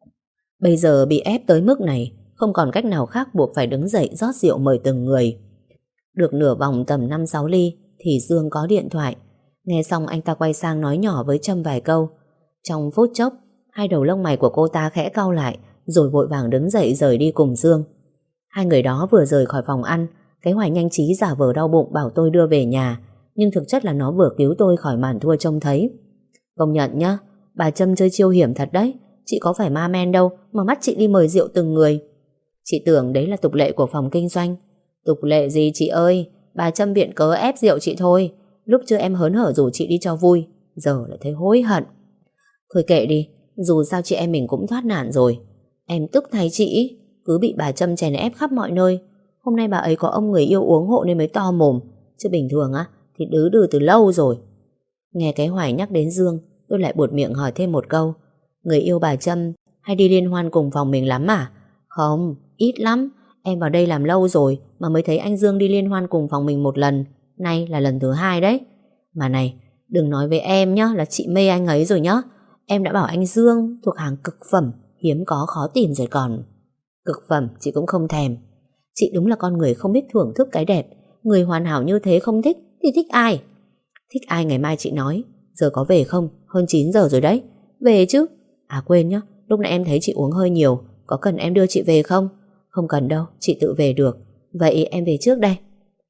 Bây giờ bị ép tới mức này, không còn cách nào khác buộc phải đứng dậy rót rượu mời từng người. Được nửa vòng tầm 5-6 ly thì Dương có điện thoại. Nghe xong anh ta quay sang nói nhỏ với Trâm vài câu. Trong phút chốc, hai đầu lông mày của cô ta khẽ cau lại, rồi vội vàng đứng dậy rời đi cùng Dương. Hai người đó vừa rời khỏi phòng ăn, cái Hoài nhanh trí giả vờ đau bụng bảo tôi đưa về nhà, nhưng thực chất là nó vừa cứu tôi khỏi màn thua trông thấy. Công nhận nhá, bà Trâm chơi chiêu hiểm thật đấy. Chị có phải ma men đâu mà bắt chị đi mời rượu từng người. Chị tưởng đấy là tục lệ của phòng kinh doanh. Tục lệ gì chị ơi, bà Trâm viện cớ ép rượu chị thôi. Lúc chưa em hớn hở rủ chị đi cho vui, giờ lại thấy hối hận. Thôi kệ đi, dù sao chị em mình cũng thoát nạn rồi. Em tức thay chị, cứ bị bà Trâm chèn ép khắp mọi nơi. Hôm nay bà ấy có ông người yêu uống hộ nên mới to mồm, chứ bình thường thì đứ đừ từ lâu rồi. Nghe cái Hoài nhắc đến Dương, tôi lại buột miệng hỏi thêm một câu. Người yêu bà Trâm hay đi liên hoan cùng phòng mình lắm à? Không, ít lắm. Em vào đây làm lâu rồi mà mới thấy anh Dương đi liên hoan cùng phòng mình một lần. Nay là lần thứ 2 đấy. Mà này, đừng nói với em nhá là chị mê anh ấy rồi nhá. Em đã bảo anh Dương thuộc hàng cực phẩm, hiếm có khó tìm rồi còn. Cực phẩm chị cũng không thèm. Chị đúng là con người không biết thưởng thức cái đẹp. Người hoàn hảo như thế không thích thì thích ai? Thích ai ngày mai chị nói. Giờ có về không? Hơn 9 giờ rồi đấy. Về chứ. À quên nhá, lúc nãy em thấy chị uống hơi nhiều, có cần em đưa chị về không? Không cần đâu, chị tự về được. Vậy em về trước đây.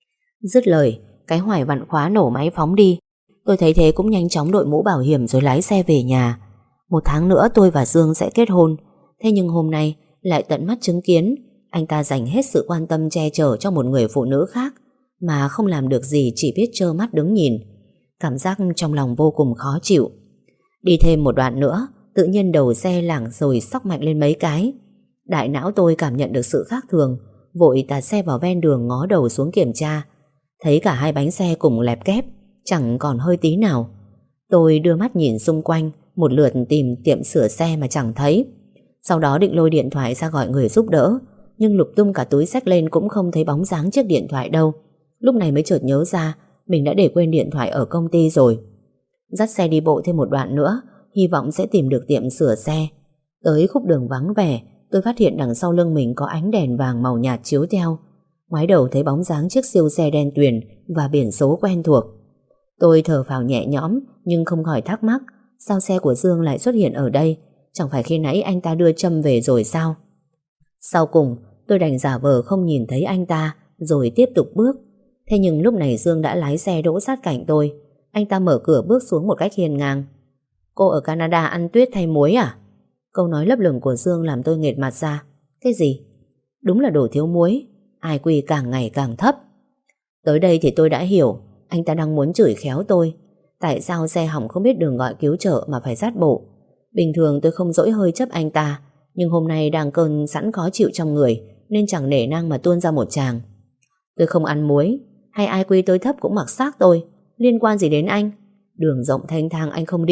Dứt lời, cái Hoài vặn khóa nổ máy phóng đi. Tôi thấy thế cũng nhanh chóng đội mũ bảo hiểm rồi lái xe về nhà. 1 tháng nữa tôi và Dương sẽ kết hôn. Thế nhưng hôm nay lại tận mắt chứng kiến anh ta dành hết sự quan tâm che chở cho một người phụ nữ khác, mà không làm được gì, chỉ biết trơ mắt đứng nhìn. Cảm giác trong lòng vô cùng khó chịu. Đi thêm một đoạn nữa, tự nhiên đầu xe lảng rồi xóc mạnh lên mấy cái. Đại não tôi cảm nhận được sự khác thường, vội tạt xe vào ven đường ngó đầu xuống kiểm tra. Thấy cả hai bánh xe cùng lẹp kép, chẳng còn hơi tí nào. Tôi đưa mắt nhìn xung quanh, một lượt tìm tiệm sửa xe mà chẳng thấy. Sau đó định lôi điện thoại ra gọi người giúp đỡ, nhưng lục tung cả túi xách lên cũng không thấy bóng dáng chiếc điện thoại đâu. Lúc này mới chợt nhớ ra mình đã để quên điện thoại ở công ty rồi. Dắt xe đi bộ thêm một đoạn nữa, hy vọng sẽ tìm được tiệm sửa xe. Tới khúc đường vắng vẻ, tôi phát hiện đằng sau lưng mình có ánh đèn vàng màu nhạt chiếu theo. Ngoái đầu thấy bóng dáng chiếc siêu xe đen tuyền và biển số quen thuộc. Tôi thở phào nhẹ nhõm nhưng không khỏi thắc mắc, sao xe của Dương lại xuất hiện ở đây? Chẳng phải khi nãy anh ta đưa Trâm về rồi sao? Sau cùng tôi đành giả vờ không nhìn thấy anh ta rồi tiếp tục bước. Thế nhưng lúc này Dương đã lái xe đỗ sát cạnh tôi. Anh ta mở cửa bước xuống một cách hiên ngang. Cô ở Canada ăn tuyết thay muối à? Câu nói lấp lửng của Dương làm tôi nghệt mặt ra. Cái gì? Đúng là đồ thiếu muối. IQ càng ngày càng thấp. Tới đây thì tôi đã hiểu, anh ta đang muốn chửi khéo tôi. Tại sao xe hỏng không biết đường gọi cứu trợ mà phải dắt bộ? Bình thường tôi không dỗi hơi chấp anh ta, nhưng hôm nay đang cơn sẵn khó chịu trong người nên chẳng nể nang mà tuôn ra một tràng. Tôi không ăn muối, hay IQ tôi thấp cũng mặc xác tôi. Liên quan gì đến anh? Đường rộng thênh thang anh không đi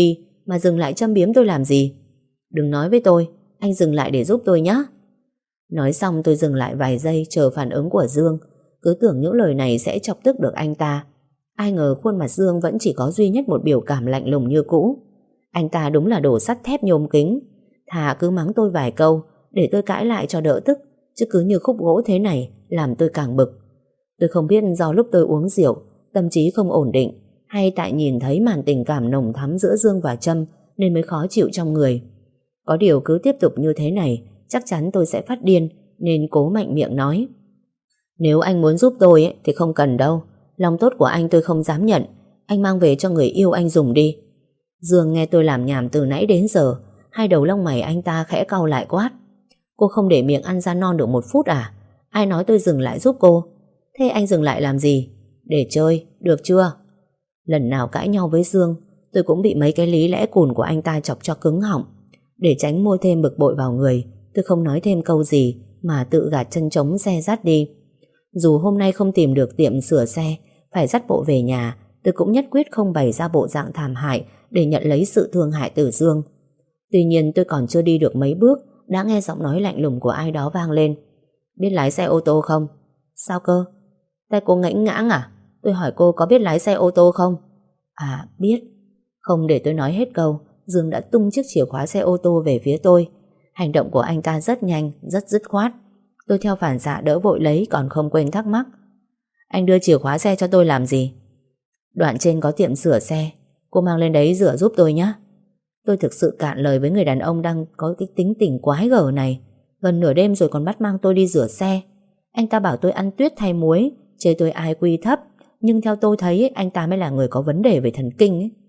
mà dừng lại châm biếm tôi làm gì? Đừng nói với tôi, anh dừng lại để giúp tôi nhé. Nói xong tôi dừng lại vài giây chờ phản ứng của Dương, cứ tưởng những lời này sẽ chọc tức được anh ta. Ai ngờ khuôn mặt Dương vẫn chỉ có duy nhất một biểu cảm lạnh lùng như cũ. Anh ta đúng là đồ sắt thép nhôm kính. Thà cứ mắng tôi vài câu để tôi cãi lại cho đỡ tức, chứ cứ như khúc gỗ thế này làm tôi càng bực. Tôi không biết do lúc tôi uống rượu, tâm trí không ổn định, hay tại nhìn thấy màn tình cảm nồng thắm giữa Dương và Trâm nên mới khó chịu trong người. Có điều cứ tiếp tục như thế này chắc chắn tôi sẽ phát điên, nên cố mạnh miệng nói: Nếu anh muốn giúp tôi ấy, thì không cần đâu. Lòng tốt của anh tôi không dám nhận. Anh mang về cho người yêu anh dùng đi. Dương nghe tôi làm nhảm từ nãy đến giờ, hai đầu lông mày anh ta khẽ cau lại quát: Cô không để miệng ăn ra non được 1 phút à? Ai nói tôi dừng lại giúp cô? Thế anh dừng lại làm gì? Để chơi, được chưa? Lần nào cãi nhau với Dương, tôi cũng bị mấy cái lý lẽ cùn của anh ta chọc cho cứng họng. Để tránh mua thêm bực bội vào người, tôi không nói thêm câu gì mà tự gạt chân trống xe dắt đi. Dù hôm nay không tìm được tiệm sửa xe, phải dắt bộ về nhà, tôi cũng nhất quyết không bày ra bộ dạng thảm hại để nhận lấy sự thương hại từ Dương. Tuy nhiên tôi còn chưa đi được mấy bước đã nghe giọng nói lạnh lùng của ai đó vang lên: Biết lái xe ô tô không? Sao cơ? Tay cô ngãnh ngãng à? Tôi hỏi cô có biết lái xe ô tô không? À, biết. Không để tôi nói hết câu, Dương đã tung chiếc chìa khóa xe ô tô về phía tôi. Hành động của anh ta rất nhanh, rất dứt khoát. Tôi theo phản xạ đỡ vội lấy, còn không quên thắc mắc: Anh đưa chìa khóa xe cho tôi làm gì? Đoạn trên có tiệm sửa xe, cô mang lên đấy rửa giúp tôi nhé. Tôi thực sự cạn lời với người đàn ông đang có cái tính tình quái gở này. Gần nửa đêm rồi còn bắt mang tôi đi rửa xe. Anh ta bảo tôi ăn tuyết thay muối, chê tôi IQ thấp. Nhưng theo tôi thấy anh ta mới là người có vấn đề về thần kinh ấy.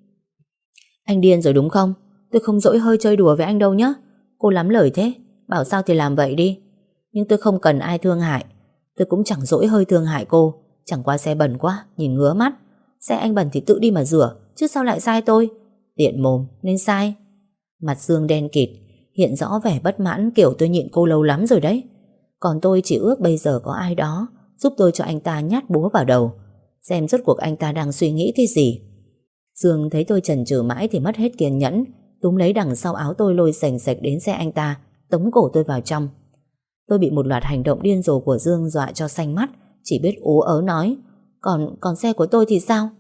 Anh điên rồi đúng không? Tôi không dỗi hơi chơi đùa với anh đâu nhé. Cô lắm lời thế, bảo sao thì làm vậy đi. Nhưng tôi không cần ai thương hại. Tôi cũng chẳng dỗi hơi thương hại cô. Chẳng qua xe bẩn quá, nhìn ngứa mắt. Xe anh bẩn thì tự đi mà rửa, chứ sao lại sai tôi? Tiện mồm nên sai. Mặt Dương đen kịt, hiện rõ vẻ bất mãn, kiểu tôi nhịn cô lâu lắm rồi đấy. Còn tôi chỉ ước bây giờ có ai đó giúp tôi cho anh ta nhát búa vào đầu, xem rốt cuộc anh ta đang suy nghĩ cái gì. Dương thấy tôi chần chừ mãi thì mất hết kiên nhẫn, túm lấy đằng sau áo tôi lôi sành sạch đến xe anh ta, tống cổ tôi vào trong. Tôi bị một loạt hành động điên rồ của Dương dọa cho xanh mắt, chỉ biết ú ớ nói: Còn xe của tôi thì sao?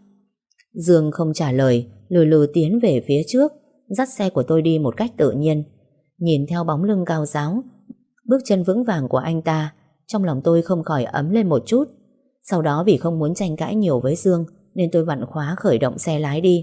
Dương không trả lời, lừ lừ tiến về phía trước, dắt xe của tôi đi một cách tự nhiên. Nhìn theo bóng lưng cao ráo, bước chân vững vàng của anh ta, trong lòng tôi không khỏi ấm lên một chút. Sau đó vì không muốn tranh cãi nhiều với Dương nên tôi vặn khóa khởi động xe lái đi.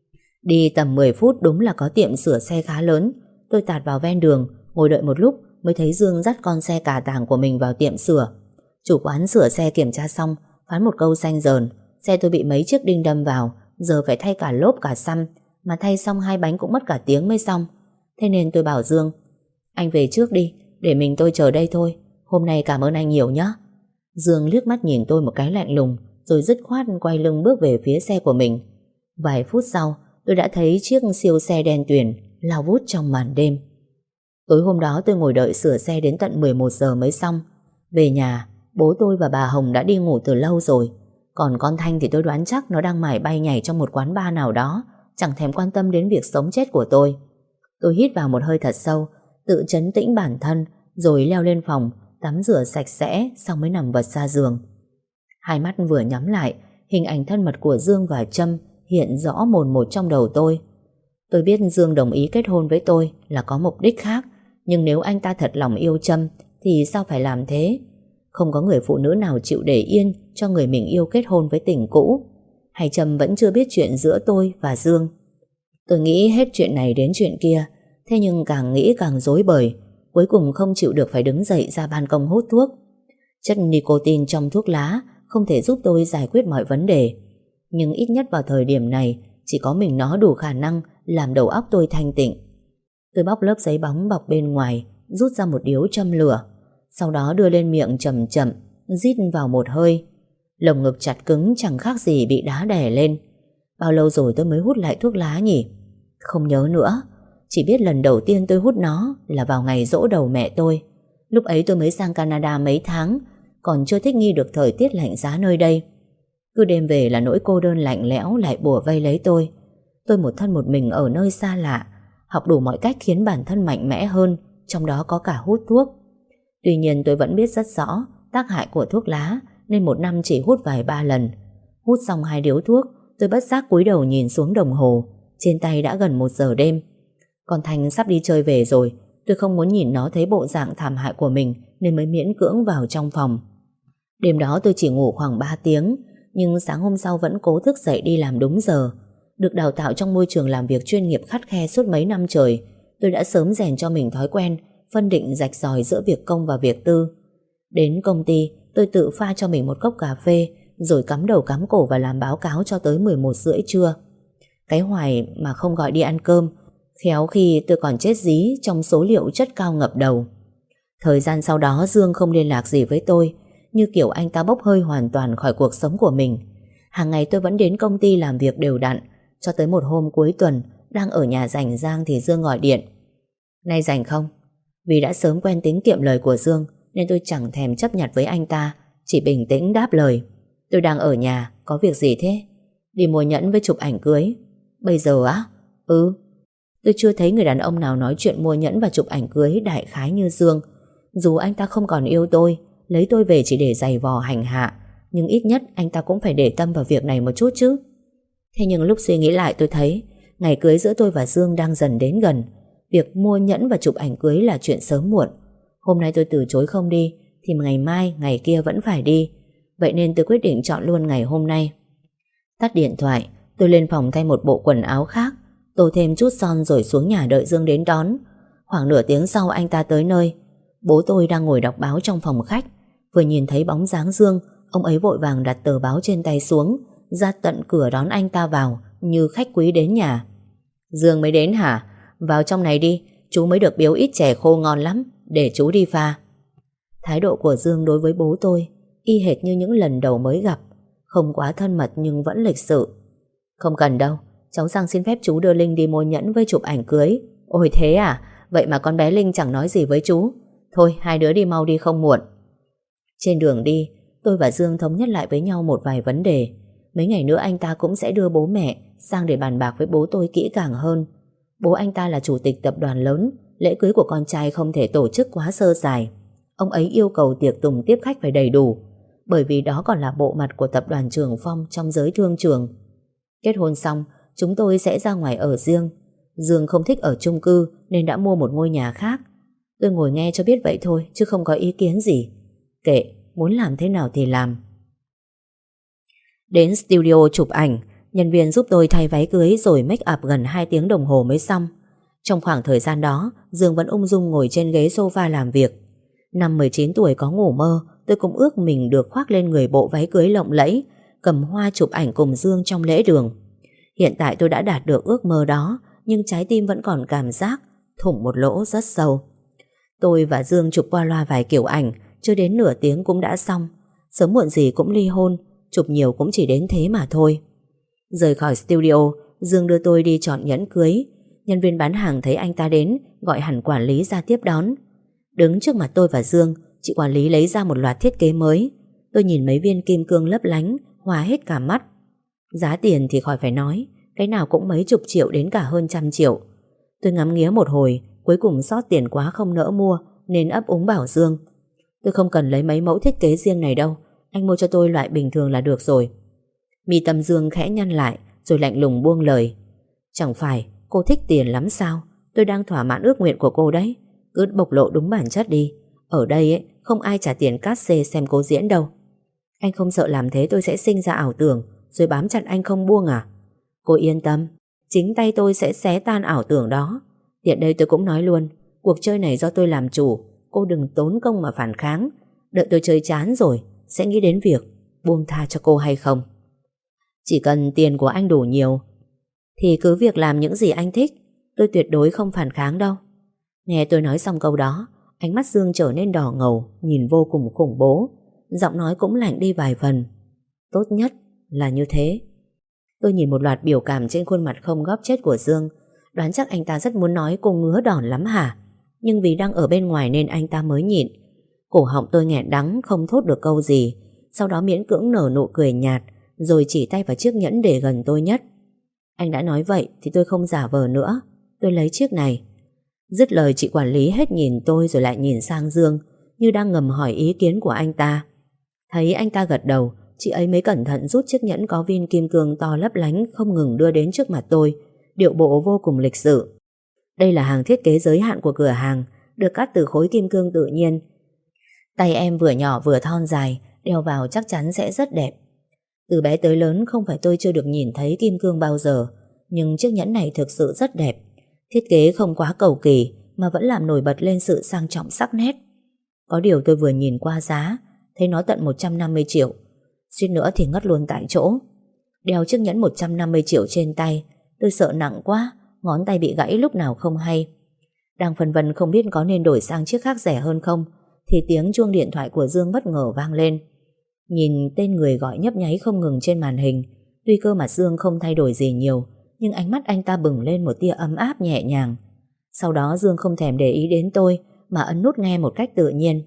Đi tầm 10 phút đúng là có tiệm sửa xe khá lớn. Tôi tạt vào ven đường, ngồi đợi một lúc mới thấy Dương dắt con xe cà tàng của mình vào tiệm sửa. Chủ quán sửa xe kiểm tra xong, phán một câu xanh dờn: xe tôi bị mấy chiếc đinh đâm vào, giờ phải thay cả lốp cả xăm, mà thay xong 2 bánh cũng mất cả tiếng mới xong. Thế nên tôi bảo Dương: Anh về trước đi, để mình tôi chờ đây thôi. Hôm nay cảm ơn anh nhiều nhé. Dương liếc mắt nhìn tôi một cái lạnh lùng, rồi dứt khoát quay lưng bước về phía xe của mình. Vài phút sau, tôi đã thấy chiếc siêu xe đen tuyền lao vút trong màn đêm. Tối hôm đó tôi ngồi đợi sửa xe đến tận 11 giờ mới xong. Về nhà, bố tôi và bà Hồng đã đi ngủ từ lâu rồi. Còn con Thanh thì tôi đoán chắc nó đang mải bay nhảy trong một quán bar nào đó, chẳng thèm quan tâm đến việc sống chết của tôi. Tôi hít vào một hơi thật sâu, tự trấn tĩnh bản thân, rồi leo lên phòng, tắm rửa sạch sẽ, xong mới nằm vật ra giường. Hai mắt vừa nhắm lại, hình ảnh thân mật của Dương và Trâm hiện rõ mồn một trong đầu tôi. Tôi biết Dương đồng ý kết hôn với tôi là có mục đích khác, nhưng nếu anh ta thật lòng yêu Trâm thì sao phải làm thế? Không có người phụ nữ nào chịu để yên cho người mình yêu kết hôn với tình cũ. Hay Trâm vẫn chưa biết chuyện giữa tôi và Dương? Tôi nghĩ hết chuyện này đến chuyện kia, thế nhưng càng nghĩ càng rối bời. Cuối cùng không chịu được phải đứng dậy ra ban công hút thuốc. Chất nicotine trong thuốc lá không thể giúp tôi giải quyết mọi vấn đề, nhưng ít nhất vào thời điểm này chỉ có mình nó đủ khả năng làm đầu óc tôi thanh tịnh. Tôi bóc lớp giấy bóng bọc bên ngoài, rút ra một điếu châm lửa, sau đó đưa lên miệng chậm chậm, rít vào một hơi. Lồng ngực chặt cứng chẳng khác gì bị đá đè lên. Bao lâu rồi tôi mới hút lại thuốc lá nhỉ? Không nhớ nữa. Chỉ biết lần đầu tiên tôi hút nó là vào ngày giỗ đầu mẹ tôi. Lúc ấy tôi mới sang Canada mấy tháng, còn chưa thích nghi được thời tiết lạnh giá nơi đây. Cứ đêm về là nỗi cô đơn lạnh lẽo lại bủa vây lấy tôi. Tôi một thân một mình ở nơi xa lạ, học đủ mọi cách khiến bản thân mạnh mẽ hơn, trong đó có cả hút thuốc. Tuy nhiên tôi vẫn biết rất rõ tác hại của thuốc lá, nên một năm chỉ hút vài ba lần. Hút xong 2 điếu thuốc, tôi bất giác cúi đầu nhìn xuống đồng hồ. Trên tay đã gần 1 giờ đêm. Con Thanh sắp đi chơi về rồi. Tôi không muốn nhìn nó thấy bộ dạng thảm hại của mình, nên mới miễn cưỡng vào trong phòng. Đêm đó tôi chỉ ngủ khoảng 3 tiếng, nhưng sáng hôm sau vẫn cố thức dậy đi làm đúng giờ. Được đào tạo trong môi trường làm việc chuyên nghiệp khắt khe suốt mấy năm trời, tôi đã sớm rèn cho mình thói quen phân định rạch ròi giữa việc công và việc tư. Đến công ty, tôi tự pha cho mình một cốc cà phê, rồi cắm đầu cắm cổ và làm báo cáo cho tới 11 rưỡi trưa. Cái hoài mà không gọi đi ăn cơm, khéo khi tôi còn chết dí trong số liệu chất cao ngập đầu. Thời gian sau đó Dương không liên lạc gì với tôi, như kiểu anh ta bốc hơi hoàn toàn khỏi cuộc sống của mình. Hàng ngày tôi vẫn đến công ty làm việc đều đặn, cho tới một hôm cuối tuần, đang ở nhà rảnh rang thì Dương gọi điện. Nay rảnh không? Vì đã sớm quen tính kiệm lời của Dương, nên tôi chẳng thèm chấp nhặt với anh ta, chỉ bình tĩnh đáp lời. Tôi đang ở nhà, có việc gì thế? Đi mua nhẫn với chụp ảnh cưới. Bây giờ á? Ừ. Tôi chưa thấy người đàn ông nào nói chuyện mua nhẫn và chụp ảnh cưới đại khái như Dương. Dù anh ta không còn yêu tôi, lấy tôi về chỉ để giày vò hành hạ, nhưng ít nhất anh ta cũng phải để tâm vào việc này một chút chứ. Thế nhưng lúc suy nghĩ lại tôi thấy ngày cưới giữa tôi và Dương đang dần đến gần. Việc mua nhẫn và chụp ảnh cưới là chuyện sớm muộn. Hôm nay tôi từ chối không đi thì ngày mai, ngày kia vẫn phải đi. Vậy nên tôi quyết định chọn luôn ngày hôm nay. Tắt điện thoại, tôi lên phòng thay một bộ quần áo khác, tô thêm chút son rồi xuống nhà đợi Dương đến đón. Khoảng nửa tiếng sau anh ta tới nơi. Bố tôi đang ngồi đọc báo trong phòng khách. Vừa nhìn thấy bóng dáng Dương, ông ấy vội vàng đặt tờ báo trên tay xuống, ra tận cửa đón anh ta vào như khách quý đến nhà. Dương mới đến hả? Vào trong này đi, chú mới được biếu ít chè khô ngon lắm, để chú đi pha. Thái độ của Dương đối với bố tôi y hệt như những lần đầu mới gặp, không quá thân mật nhưng vẫn lịch sự. Không cần đâu, cháu sang xin phép chú đưa Linh đi mua nhẫn với chụp ảnh cưới. Ôi thế à? Vậy mà con bé Linh chẳng nói gì với chú. Thôi hai đứa đi mau đi không muộn. Trên đường đi, tôi và Dương thống nhất lại với nhau một vài vấn đề. Mấy ngày nữa anh ta cũng sẽ đưa bố mẹ sang để bàn bạc với bố tôi kỹ càng hơn. Bố anh ta là chủ tịch tập đoàn lớn, lễ cưới của con trai không thể tổ chức quá sơ sài. Ông ấy yêu cầu tiệc tùng tiếp khách phải đầy đủ, bởi vì đó còn là bộ mặt của tập đoàn Trường Phong trong giới thương trường. Kết hôn xong, chúng tôi sẽ ra ngoài ở riêng. Dương không thích ở chung cư nên đã mua một ngôi nhà khác. Tôi ngồi nghe cho biết vậy thôi, chứ không có ý kiến gì. Kệ, muốn làm thế nào thì làm. Đến studio chụp ảnh, nhân viên giúp tôi thay váy cưới rồi make up gần 2 tiếng đồng hồ mới xong. Trong khoảng thời gian đó, Dương vẫn ung dung ngồi trên ghế sofa làm việc. Năm 19 tuổi có ngủ mơ, tôi cũng ước mình được khoác lên người bộ váy cưới lộng lẫy, cầm hoa chụp ảnh cùng Dương trong lễ đường. Hiện tại tôi đã đạt được ước mơ đó, nhưng trái tim vẫn còn cảm giác thủng một lỗ rất sâu. Tôi và Dương chụp qua loa vài kiểu ảnh, chưa đến nửa tiếng cũng đã xong. Sớm muộn gì cũng ly hôn, chụp nhiều cũng chỉ đến thế mà thôi. Rời khỏi studio, Dương đưa tôi đi chọn nhẫn cưới. Nhân viên bán hàng thấy anh ta đến, gọi hẳn quản lý ra tiếp đón. Đứng trước mặt tôi và Dương, chị quản lý lấy ra một loạt thiết kế mới. Tôi nhìn mấy viên kim cương lấp lánh, hoa hết cả mắt. Giá tiền thì khỏi phải nói, cái nào cũng mấy chục triệu đến cả hơn 100 triệu. Tôi ngắm nghía một hồi, cuối cùng sót tiền quá không nỡ mua, nên ấp úng bảo Dương: tôi không cần lấy mấy mẫu thiết kế riêng này đâu, anh mua cho tôi loại bình thường là được rồi. Mi tâm Dương khẽ nhăn lại, rồi lạnh lùng buông lời: chẳng phải cô thích tiền lắm sao? Tôi đang thỏa mãn ước nguyện của cô đấy. Cứ bộc lộ đúng bản chất đi. Ở đây ấy, không ai trả tiền cát xê xem cô diễn đâu. Anh không sợ làm thế tôi sẽ sinh ra ảo tưởng rồi bám chặt anh không buông à? Cô yên tâm, chính tay tôi sẽ xé tan ảo tưởng đó. Tiện đây tôi cũng nói luôn, cuộc chơi này do tôi làm chủ, cô đừng tốn công mà phản kháng. Đợi tôi chơi chán rồi sẽ nghĩ đến việc buông tha cho cô hay không. Chỉ cần tiền của anh đủ nhiều thì cứ việc làm những gì anh thích, tôi tuyệt đối không phản kháng đâu. Nghe tôi nói xong câu đó, ánh mắt Dương trở nên đỏ ngầu, nhìn vô cùng khủng bố. Giọng nói cũng lạnh đi vài phần. Tốt nhất là như thế. Tôi nhìn một loạt biểu cảm trên khuôn mặt không góp chết của Dương, đoán chắc anh ta rất muốn nói cô ngứa đòn lắm hả. Nhưng vì đang ở bên ngoài nên anh ta mới nhịn. Cổ họng tôi nghẹn đắng không thốt được câu gì. Sau đó miễn cưỡng nở nụ cười nhạt, rồi chỉ tay vào chiếc nhẫn để gần tôi nhất. Anh đã nói vậy thì tôi không giả vờ nữa. Tôi lấy chiếc này. Dứt lời chị quản lý hết nhìn tôi rồi lại nhìn sang Dương, như đang ngầm hỏi ý kiến của anh ta. Thấy anh ta gật đầu, chị ấy mới cẩn thận rút chiếc nhẫn có viên kim cương to lấp lánh không ngừng đưa đến trước mặt tôi, điệu bộ vô cùng lịch sự. Đây là hàng thiết kế giới hạn của cửa hàng, được cắt từ khối kim cương tự nhiên. Tay em vừa nhỏ vừa thon dài, đeo vào chắc chắn sẽ rất đẹp. Từ bé tới lớn không phải tôi chưa được nhìn thấy kim cương bao giờ, nhưng chiếc nhẫn này thực sự rất đẹp. Thiết kế không quá cầu kỳ mà vẫn làm nổi bật lên sự sang trọng sắc nét. Có điều tôi vừa nhìn qua giá, thấy nó tận 150 triệu. Suýt nữa thì ngất luôn tại chỗ. Đeo chiếc nhẫn 150 triệu trên tay, tôi sợ nặng quá, ngón tay bị gãy lúc nào không hay. Đang phân vân không biết có nên đổi sang chiếc khác rẻ hơn không, thì tiếng chuông điện thoại của Dương bất ngờ vang lên. Nhìn tên người gọi nhấp nháy không ngừng trên màn hình, tuy cơ mặt Dương không thay đổi gì nhiều, nhưng ánh mắt anh ta bừng lên một tia ấm áp nhẹ nhàng. Sau đó Dương không thèm để ý đến tôi mà ấn nút nghe một cách tự nhiên.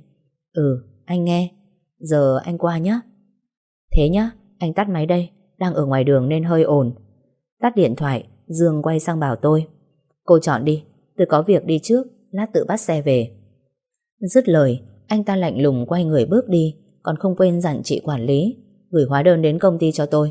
Anh nghe. Giờ anh qua nhé. Thế nhá, anh tắt máy đây, đang ở ngoài đường nên hơi ồn. Tắt điện thoại, Dương quay sang bảo tôi: Cô chọn đi, tôi có việc đi trước, lát tự bắt xe về. Dứt lời, anh ta lạnh lùng quay người bước đi, còn không quên dặn chị quản lý gửi hóa đơn đến công ty cho tôi.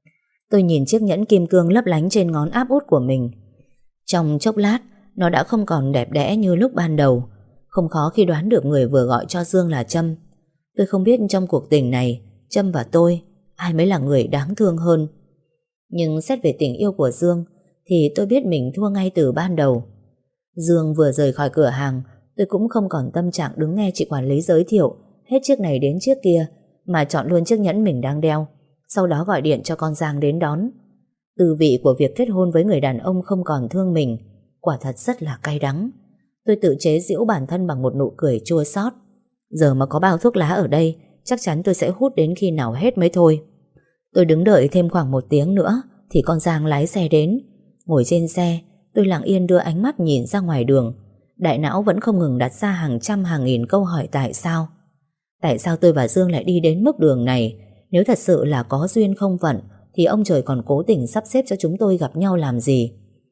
Tôi nhìn chiếc nhẫn kim cương lấp lánh trên ngón áp út của mình. Trong chốc lát, nó đã không còn đẹp đẽ như lúc ban đầu. Không khó khi đoán được người vừa gọi cho Dương là Trâm. Tôi không biết trong cuộc tình này, Trâm và tôi, ai mới là người đáng thương hơn. Nhưng xét về tình yêu của Dương, thì tôi biết mình thua ngay từ ban đầu. Dương vừa rời khỏi cửa hàng, tôi cũng không còn tâm trạng đứng nghe chị quản lý giới thiệu hết chiếc này đến chiếc kia, mà chọn luôn chiếc nhẫn mình đang đeo. Sau đó gọi điện cho con Giang đến đón. Tư vị của việc kết hôn với người đàn ông không còn thương mình quả thật rất là cay đắng. Tôi tự chế giễu bản thân bằng một nụ cười chua xót. Giờ mà có bao thuốc lá ở đây, chắc chắn tôi sẽ hút đến khi nào hết mới thôi. Tôi đứng đợi thêm khoảng 1 tiếng nữa thì con Giang lái xe đến. Ngồi trên xe, tôi lặng yên đưa ánh mắt nhìn ra ngoài đường. Đại não vẫn không ngừng đặt ra hàng trăm hàng nghìn câu hỏi tại sao. Tại sao tôi và Dương lại đi đến mức đường này? Nếu thật sự là có duyên không phận thì ông trời còn cố tình sắp xếp cho chúng tôi gặp nhau làm gì?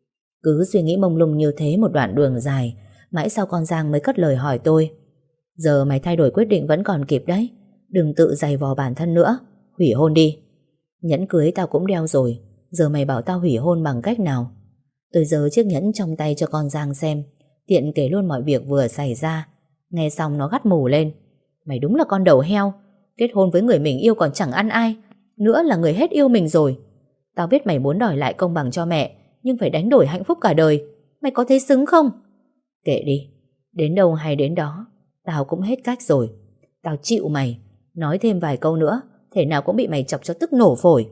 Cứ suy nghĩ mông lung như thế một đoạn đường dài, mãi sau con Giang mới cất lời hỏi tôi: Giờ mày thay đổi quyết định vẫn còn kịp đấy. Đừng tự giày vò bản thân nữa. Hủy hôn đi. Nhẫn cưới tao cũng đeo rồi, giờ mày bảo tao hủy hôn bằng cách nào? Tôi giơ chiếc nhẫn trong tay cho con Giang xem, tiện kể luôn mọi việc vừa xảy ra. Nghe xong nó gắt mù lên: Mày đúng là con đầu heo. Kết hôn với người mình yêu còn chẳng ăn ai, nữa là người hết yêu mình rồi. Tao biết mày muốn đòi lại công bằng cho mẹ, nhưng phải đánh đổi hạnh phúc cả đời. Mày có thấy xứng không? Kệ đi, đến đâu hay đến đó. Tao cũng hết cách rồi. Tao chịu mày. Nói thêm vài câu nữa, thể nào cũng bị mày chọc cho tức nổ phổi.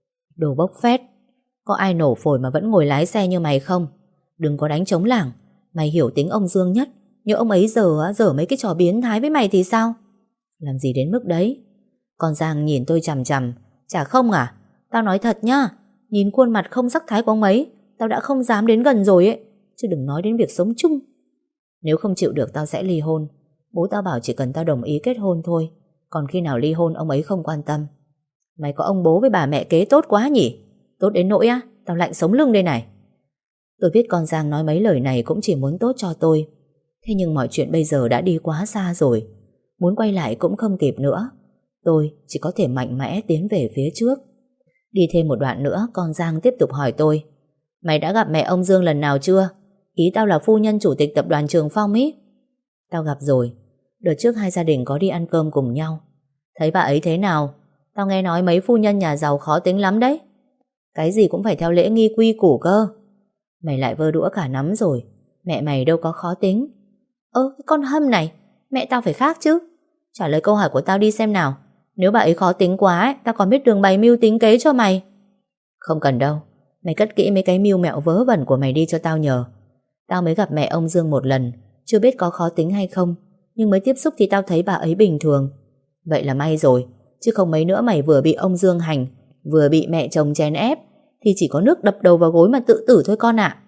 Đồ bốc phét. Có ai nổ phổi mà vẫn ngồi lái xe như mày không? Đừng có đánh trống lảng. Mày hiểu tính ông Dương nhất, nhưng ông ấy giờ mấy cái trò biến thái với mày thì sao? Làm gì đến mức đấy? Con Giang nhìn tôi chằm chằm. Chả không à? Tao nói thật nhá, nhìn khuôn mặt không sắc thái của ông ấy, tao đã không dám đến gần rồi ấy, chứ đừng nói đến việc sống chung. Nếu không chịu được tao sẽ ly hôn. Bố tao bảo chỉ cần tao đồng ý kết hôn thôi, còn khi nào ly hôn ông ấy không quan tâm. Mày có ông bố với bà mẹ kế tốt quá nhỉ? Tốt đến nỗi á, tao lạnh sống lưng đây này. Tôi biết con Giang nói mấy lời này cũng chỉ muốn tốt cho tôi. Thế nhưng mọi chuyện bây giờ đã đi quá xa rồi, muốn quay lại cũng không kịp nữa. Tôi chỉ có thể mạnh mẽ tiến về phía trước. Đi thêm một đoạn nữa, con Giang tiếp tục hỏi tôi: Mày đã gặp mẹ ông Dương lần nào chưa? Ý tao là phu nhân chủ tịch tập đoàn Trường Phong ý. Tao gặp rồi. Đợt trước hai gia đình có đi ăn cơm cùng nhau. Thấy bà ấy thế nào? Tao nghe nói mấy phu nhân nhà giàu khó tính lắm đấy. Cái gì cũng phải theo lễ nghi quy củ cơ. Mày lại vơ đũa cả nắm rồi. Mẹ mày đâu có khó tính. Cái con hâm này, mẹ tao phải khác chứ. Trả lời câu hỏi của tao đi xem nào. Nếu bà ấy khó tính quá ấy, tao còn biết đường bày mưu tính kế cho mày. Không cần đâu. Mày cất kỹ mấy cái mưu mẹo vớ vẩn của mày đi cho tao nhờ. Tao mới gặp mẹ ông Dương một lần, chưa biết có khó tính hay không, nhưng mới tiếp xúc thì tao thấy bà ấy bình thường. Vậy là may rồi, chứ không mấy nữa mày vừa bị ông Dương hành, vừa bị mẹ chồng chèn ép, thì chỉ có nước đập đầu vào gối mà tự tử thôi con ạ.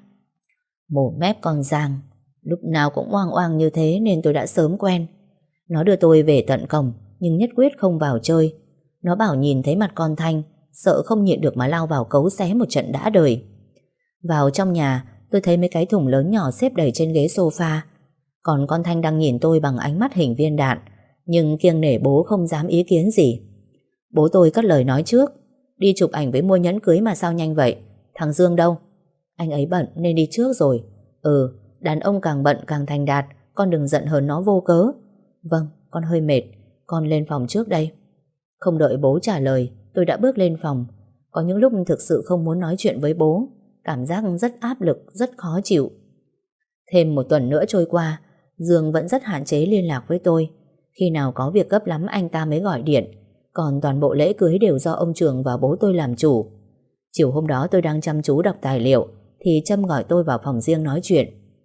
Mồm mép con Giang lúc nào cũng oang oang như thế nên tôi đã sớm quen. Nó đưa tôi về tận cổng nhưng nhất quyết không vào chơi. Nó bảo nhìn thấy mặt con Thanh sợ không nhịn được mà lao vào cấu xé một trận đã đời. Vào trong nhà, tôi thấy mấy cái thùng lớn nhỏ xếp đầy trên ghế sofa. Còn con Thanh đang nhìn tôi bằng ánh mắt hình viên đạn, nhưng kiêng nể bố không dám ý kiến gì. Bố tôi cất lời nói trước: đi chụp ảnh với mua nhẫn cưới mà sao nhanh vậy? Thằng Dương đâu? Anh ấy bận nên đi trước rồi. Đàn ông càng bận càng thành đạt, con đừng giận hờn nó vô cớ. Vâng, con hơi mệt, con lên phòng trước đây. Không đợi bố trả lời, tôi đã bước lên phòng. Có những lúc thực sự không muốn nói chuyện với bố, cảm giác rất áp lực, rất khó chịu. Thêm một tuần nữa trôi qua, Dương vẫn rất hạn chế liên lạc với tôi. Khi nào có việc gấp lắm anh ta mới gọi điện, còn toàn bộ lễ cưới đều do ông Trường và bố tôi làm chủ. Chiều hôm đó tôi đang chăm chú đọc tài liệu thì Trâm gọi tôi vào phòng riêng nói chuyện.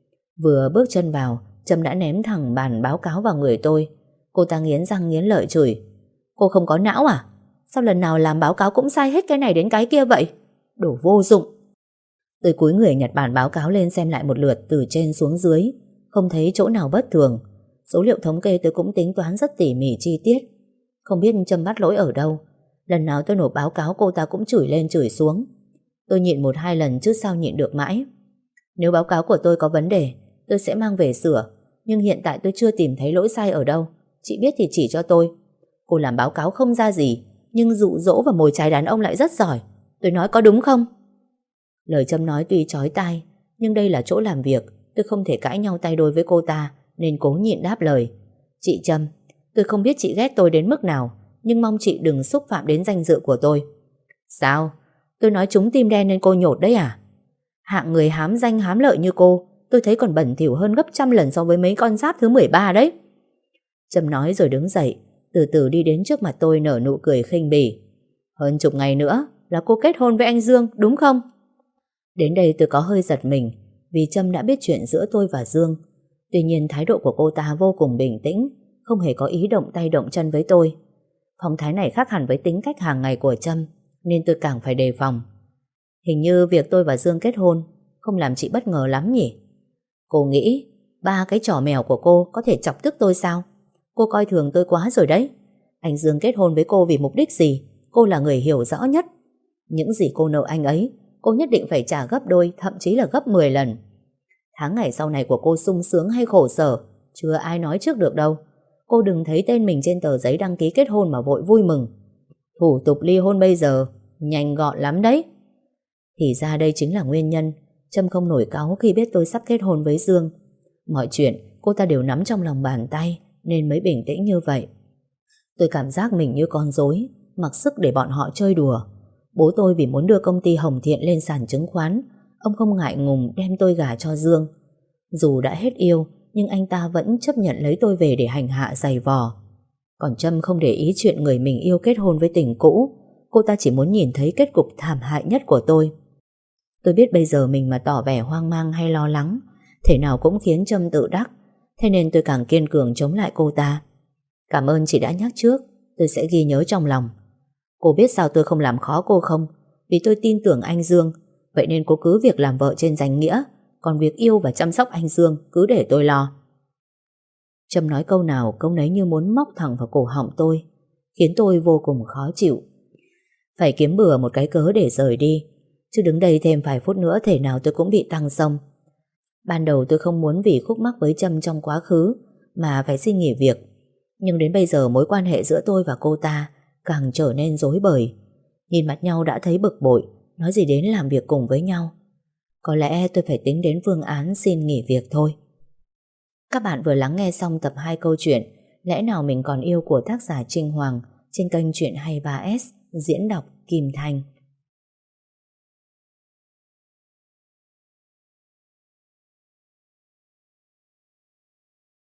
Vừa bước chân vào, Trâm đã ném thẳng bản báo cáo vào người tôi. Cô ta nghiến răng nghiến lợi chửi: cô không có não à? Sao lần nào làm báo cáo cũng sai hết cái này đến cái kia vậy? Đồ vô dụng. Tôi cúi người nhặt bản báo cáo lên xem lại một lượt từ trên xuống dưới, không thấy chỗ nào bất thường. Số liệu thống kê tôi cũng tính toán rất tỉ mỉ chi tiết. Không biết Trâm bắt lỗi ở đâu. Lần nào tôi nộp báo cáo cô ta cũng chửi lên chửi xuống. Tôi nhịn 1-2 lần chứ sao nhịn được mãi. Nếu báo cáo của tôi có vấn đề, tôi sẽ mang về sửa. Nhưng hiện tại tôi chưa tìm thấy lỗi sai ở đâu. Chị biết thì chỉ cho tôi. Cô làm báo cáo không ra gì, nhưng dụ dỗ và mồi chài đàn ông lại rất giỏi. Tôi nói có đúng không? Lời Trâm nói tuy chói tai, nhưng đây là chỗ làm việc, tôi không thể cãi nhau tay đôi với cô ta, nên cố nhịn đáp lời: chị Trâm, tôi không biết chị ghét tôi đến mức nào, nhưng mong chị đừng xúc phạm đến danh dự của tôi. Sao? Tôi nói trúng tim đen nên cô nhột đấy à? Hạng người hám danh hám lợi như cô, tôi thấy còn bẩn thỉu hơn gấp trăm lần so với mấy con giáp thứ 13 đấy. Trâm nói rồi đứng dậy, từ từ đi đến trước mặt tôi nở nụ cười khinh bỉ. Hơn chục ngày nữa là cô kết hôn với anh Dương, đúng không? Đến đây tôi có hơi giật mình, vì Trâm đã biết chuyện giữa tôi và Dương. Tuy nhiên thái độ của cô ta vô cùng bình tĩnh, không hề có ý động tay động chân với tôi. Phong thái này khác hẳn với tính cách hàng ngày của Trâm, nên tôi càng phải đề phòng. Hình như việc tôi và Dương kết hôn không làm chị bất ngờ lắm nhỉ? Cô nghĩ 3 cái trò mèo của cô có thể chọc tức tôi sao? Cô coi thường tôi quá rồi đấy. Anh Dương kết hôn với cô vì mục đích gì? Cô là người hiểu rõ nhất. Những gì cô nợ anh ấy, cô nhất định phải trả gấp đôi, thậm chí là gấp 10 lần. Tháng ngày sau này của cô sung sướng hay khổ sở, chưa ai nói trước được đâu. Cô đừng thấy tên mình trên tờ giấy đăng ký kết hôn mà vội vui mừng. Thủ tục ly hôn bây giờ nhanh gọn lắm đấy. Thì ra đây chính là nguyên nhân Trâm không nổi cáu khi biết tôi sắp kết hôn với Dương. Mọi chuyện cô ta đều nắm trong lòng bàn tay, nên mới bình tĩnh như vậy. Tôi cảm giác mình như con rối, mặc sức để bọn họ chơi đùa. Bố tôi vì muốn đưa công ty Hồng Thiện lên sàn chứng khoán, ông không ngại ngùng đem tôi gả cho Dương. Dù đã hết yêu, nhưng anh ta vẫn chấp nhận lấy tôi về để hành hạ giày vò. Còn Trâm không để ý chuyện người mình yêu kết hôn với tình cũ. Cô ta chỉ muốn nhìn thấy kết cục thảm hại nhất của tôi. Tôi biết bây giờ mình mà tỏ vẻ hoang mang hay lo lắng, thể nào cũng khiến Trâm tự đắc. Thế nên tôi càng kiên cường chống lại cô ta. Cảm ơn chị đã nhắc trước, tôi sẽ ghi nhớ trong lòng. Cô biết sao tôi không làm khó cô không? Vì tôi tin tưởng anh Dương. Vậy nên cô cứ việc làm vợ trên danh nghĩa, còn việc yêu và chăm sóc anh Dương cứ để tôi lo. Trâm nói câu nào câu nấy như muốn móc thẳng vào cổ họng tôi, khiến tôi vô cùng khó chịu. Phải kiếm bừa một cái cớ để rời đi, chứ đứng đây thêm vài phút nữa thể nào tôi cũng bị tăng xông. Ban đầu tôi không muốn vì khúc mắc với Trâm trong quá khứ mà phải xin nghỉ việc. Nhưng đến bây giờ mối quan hệ giữa tôi và cô ta càng trở nên rối bời. Nhìn mặt nhau đã thấy bực bội, nói gì đến làm việc cùng với nhau. Có lẽ tôi phải tính đến phương án xin nghỉ việc thôi. Các bạn vừa lắng nghe xong tập 2 câu chuyện Lẽ nào mình còn yêu của tác giả Trinh Hoàng trên kênh Chuyện 23S diễn đọc Kim Thanh.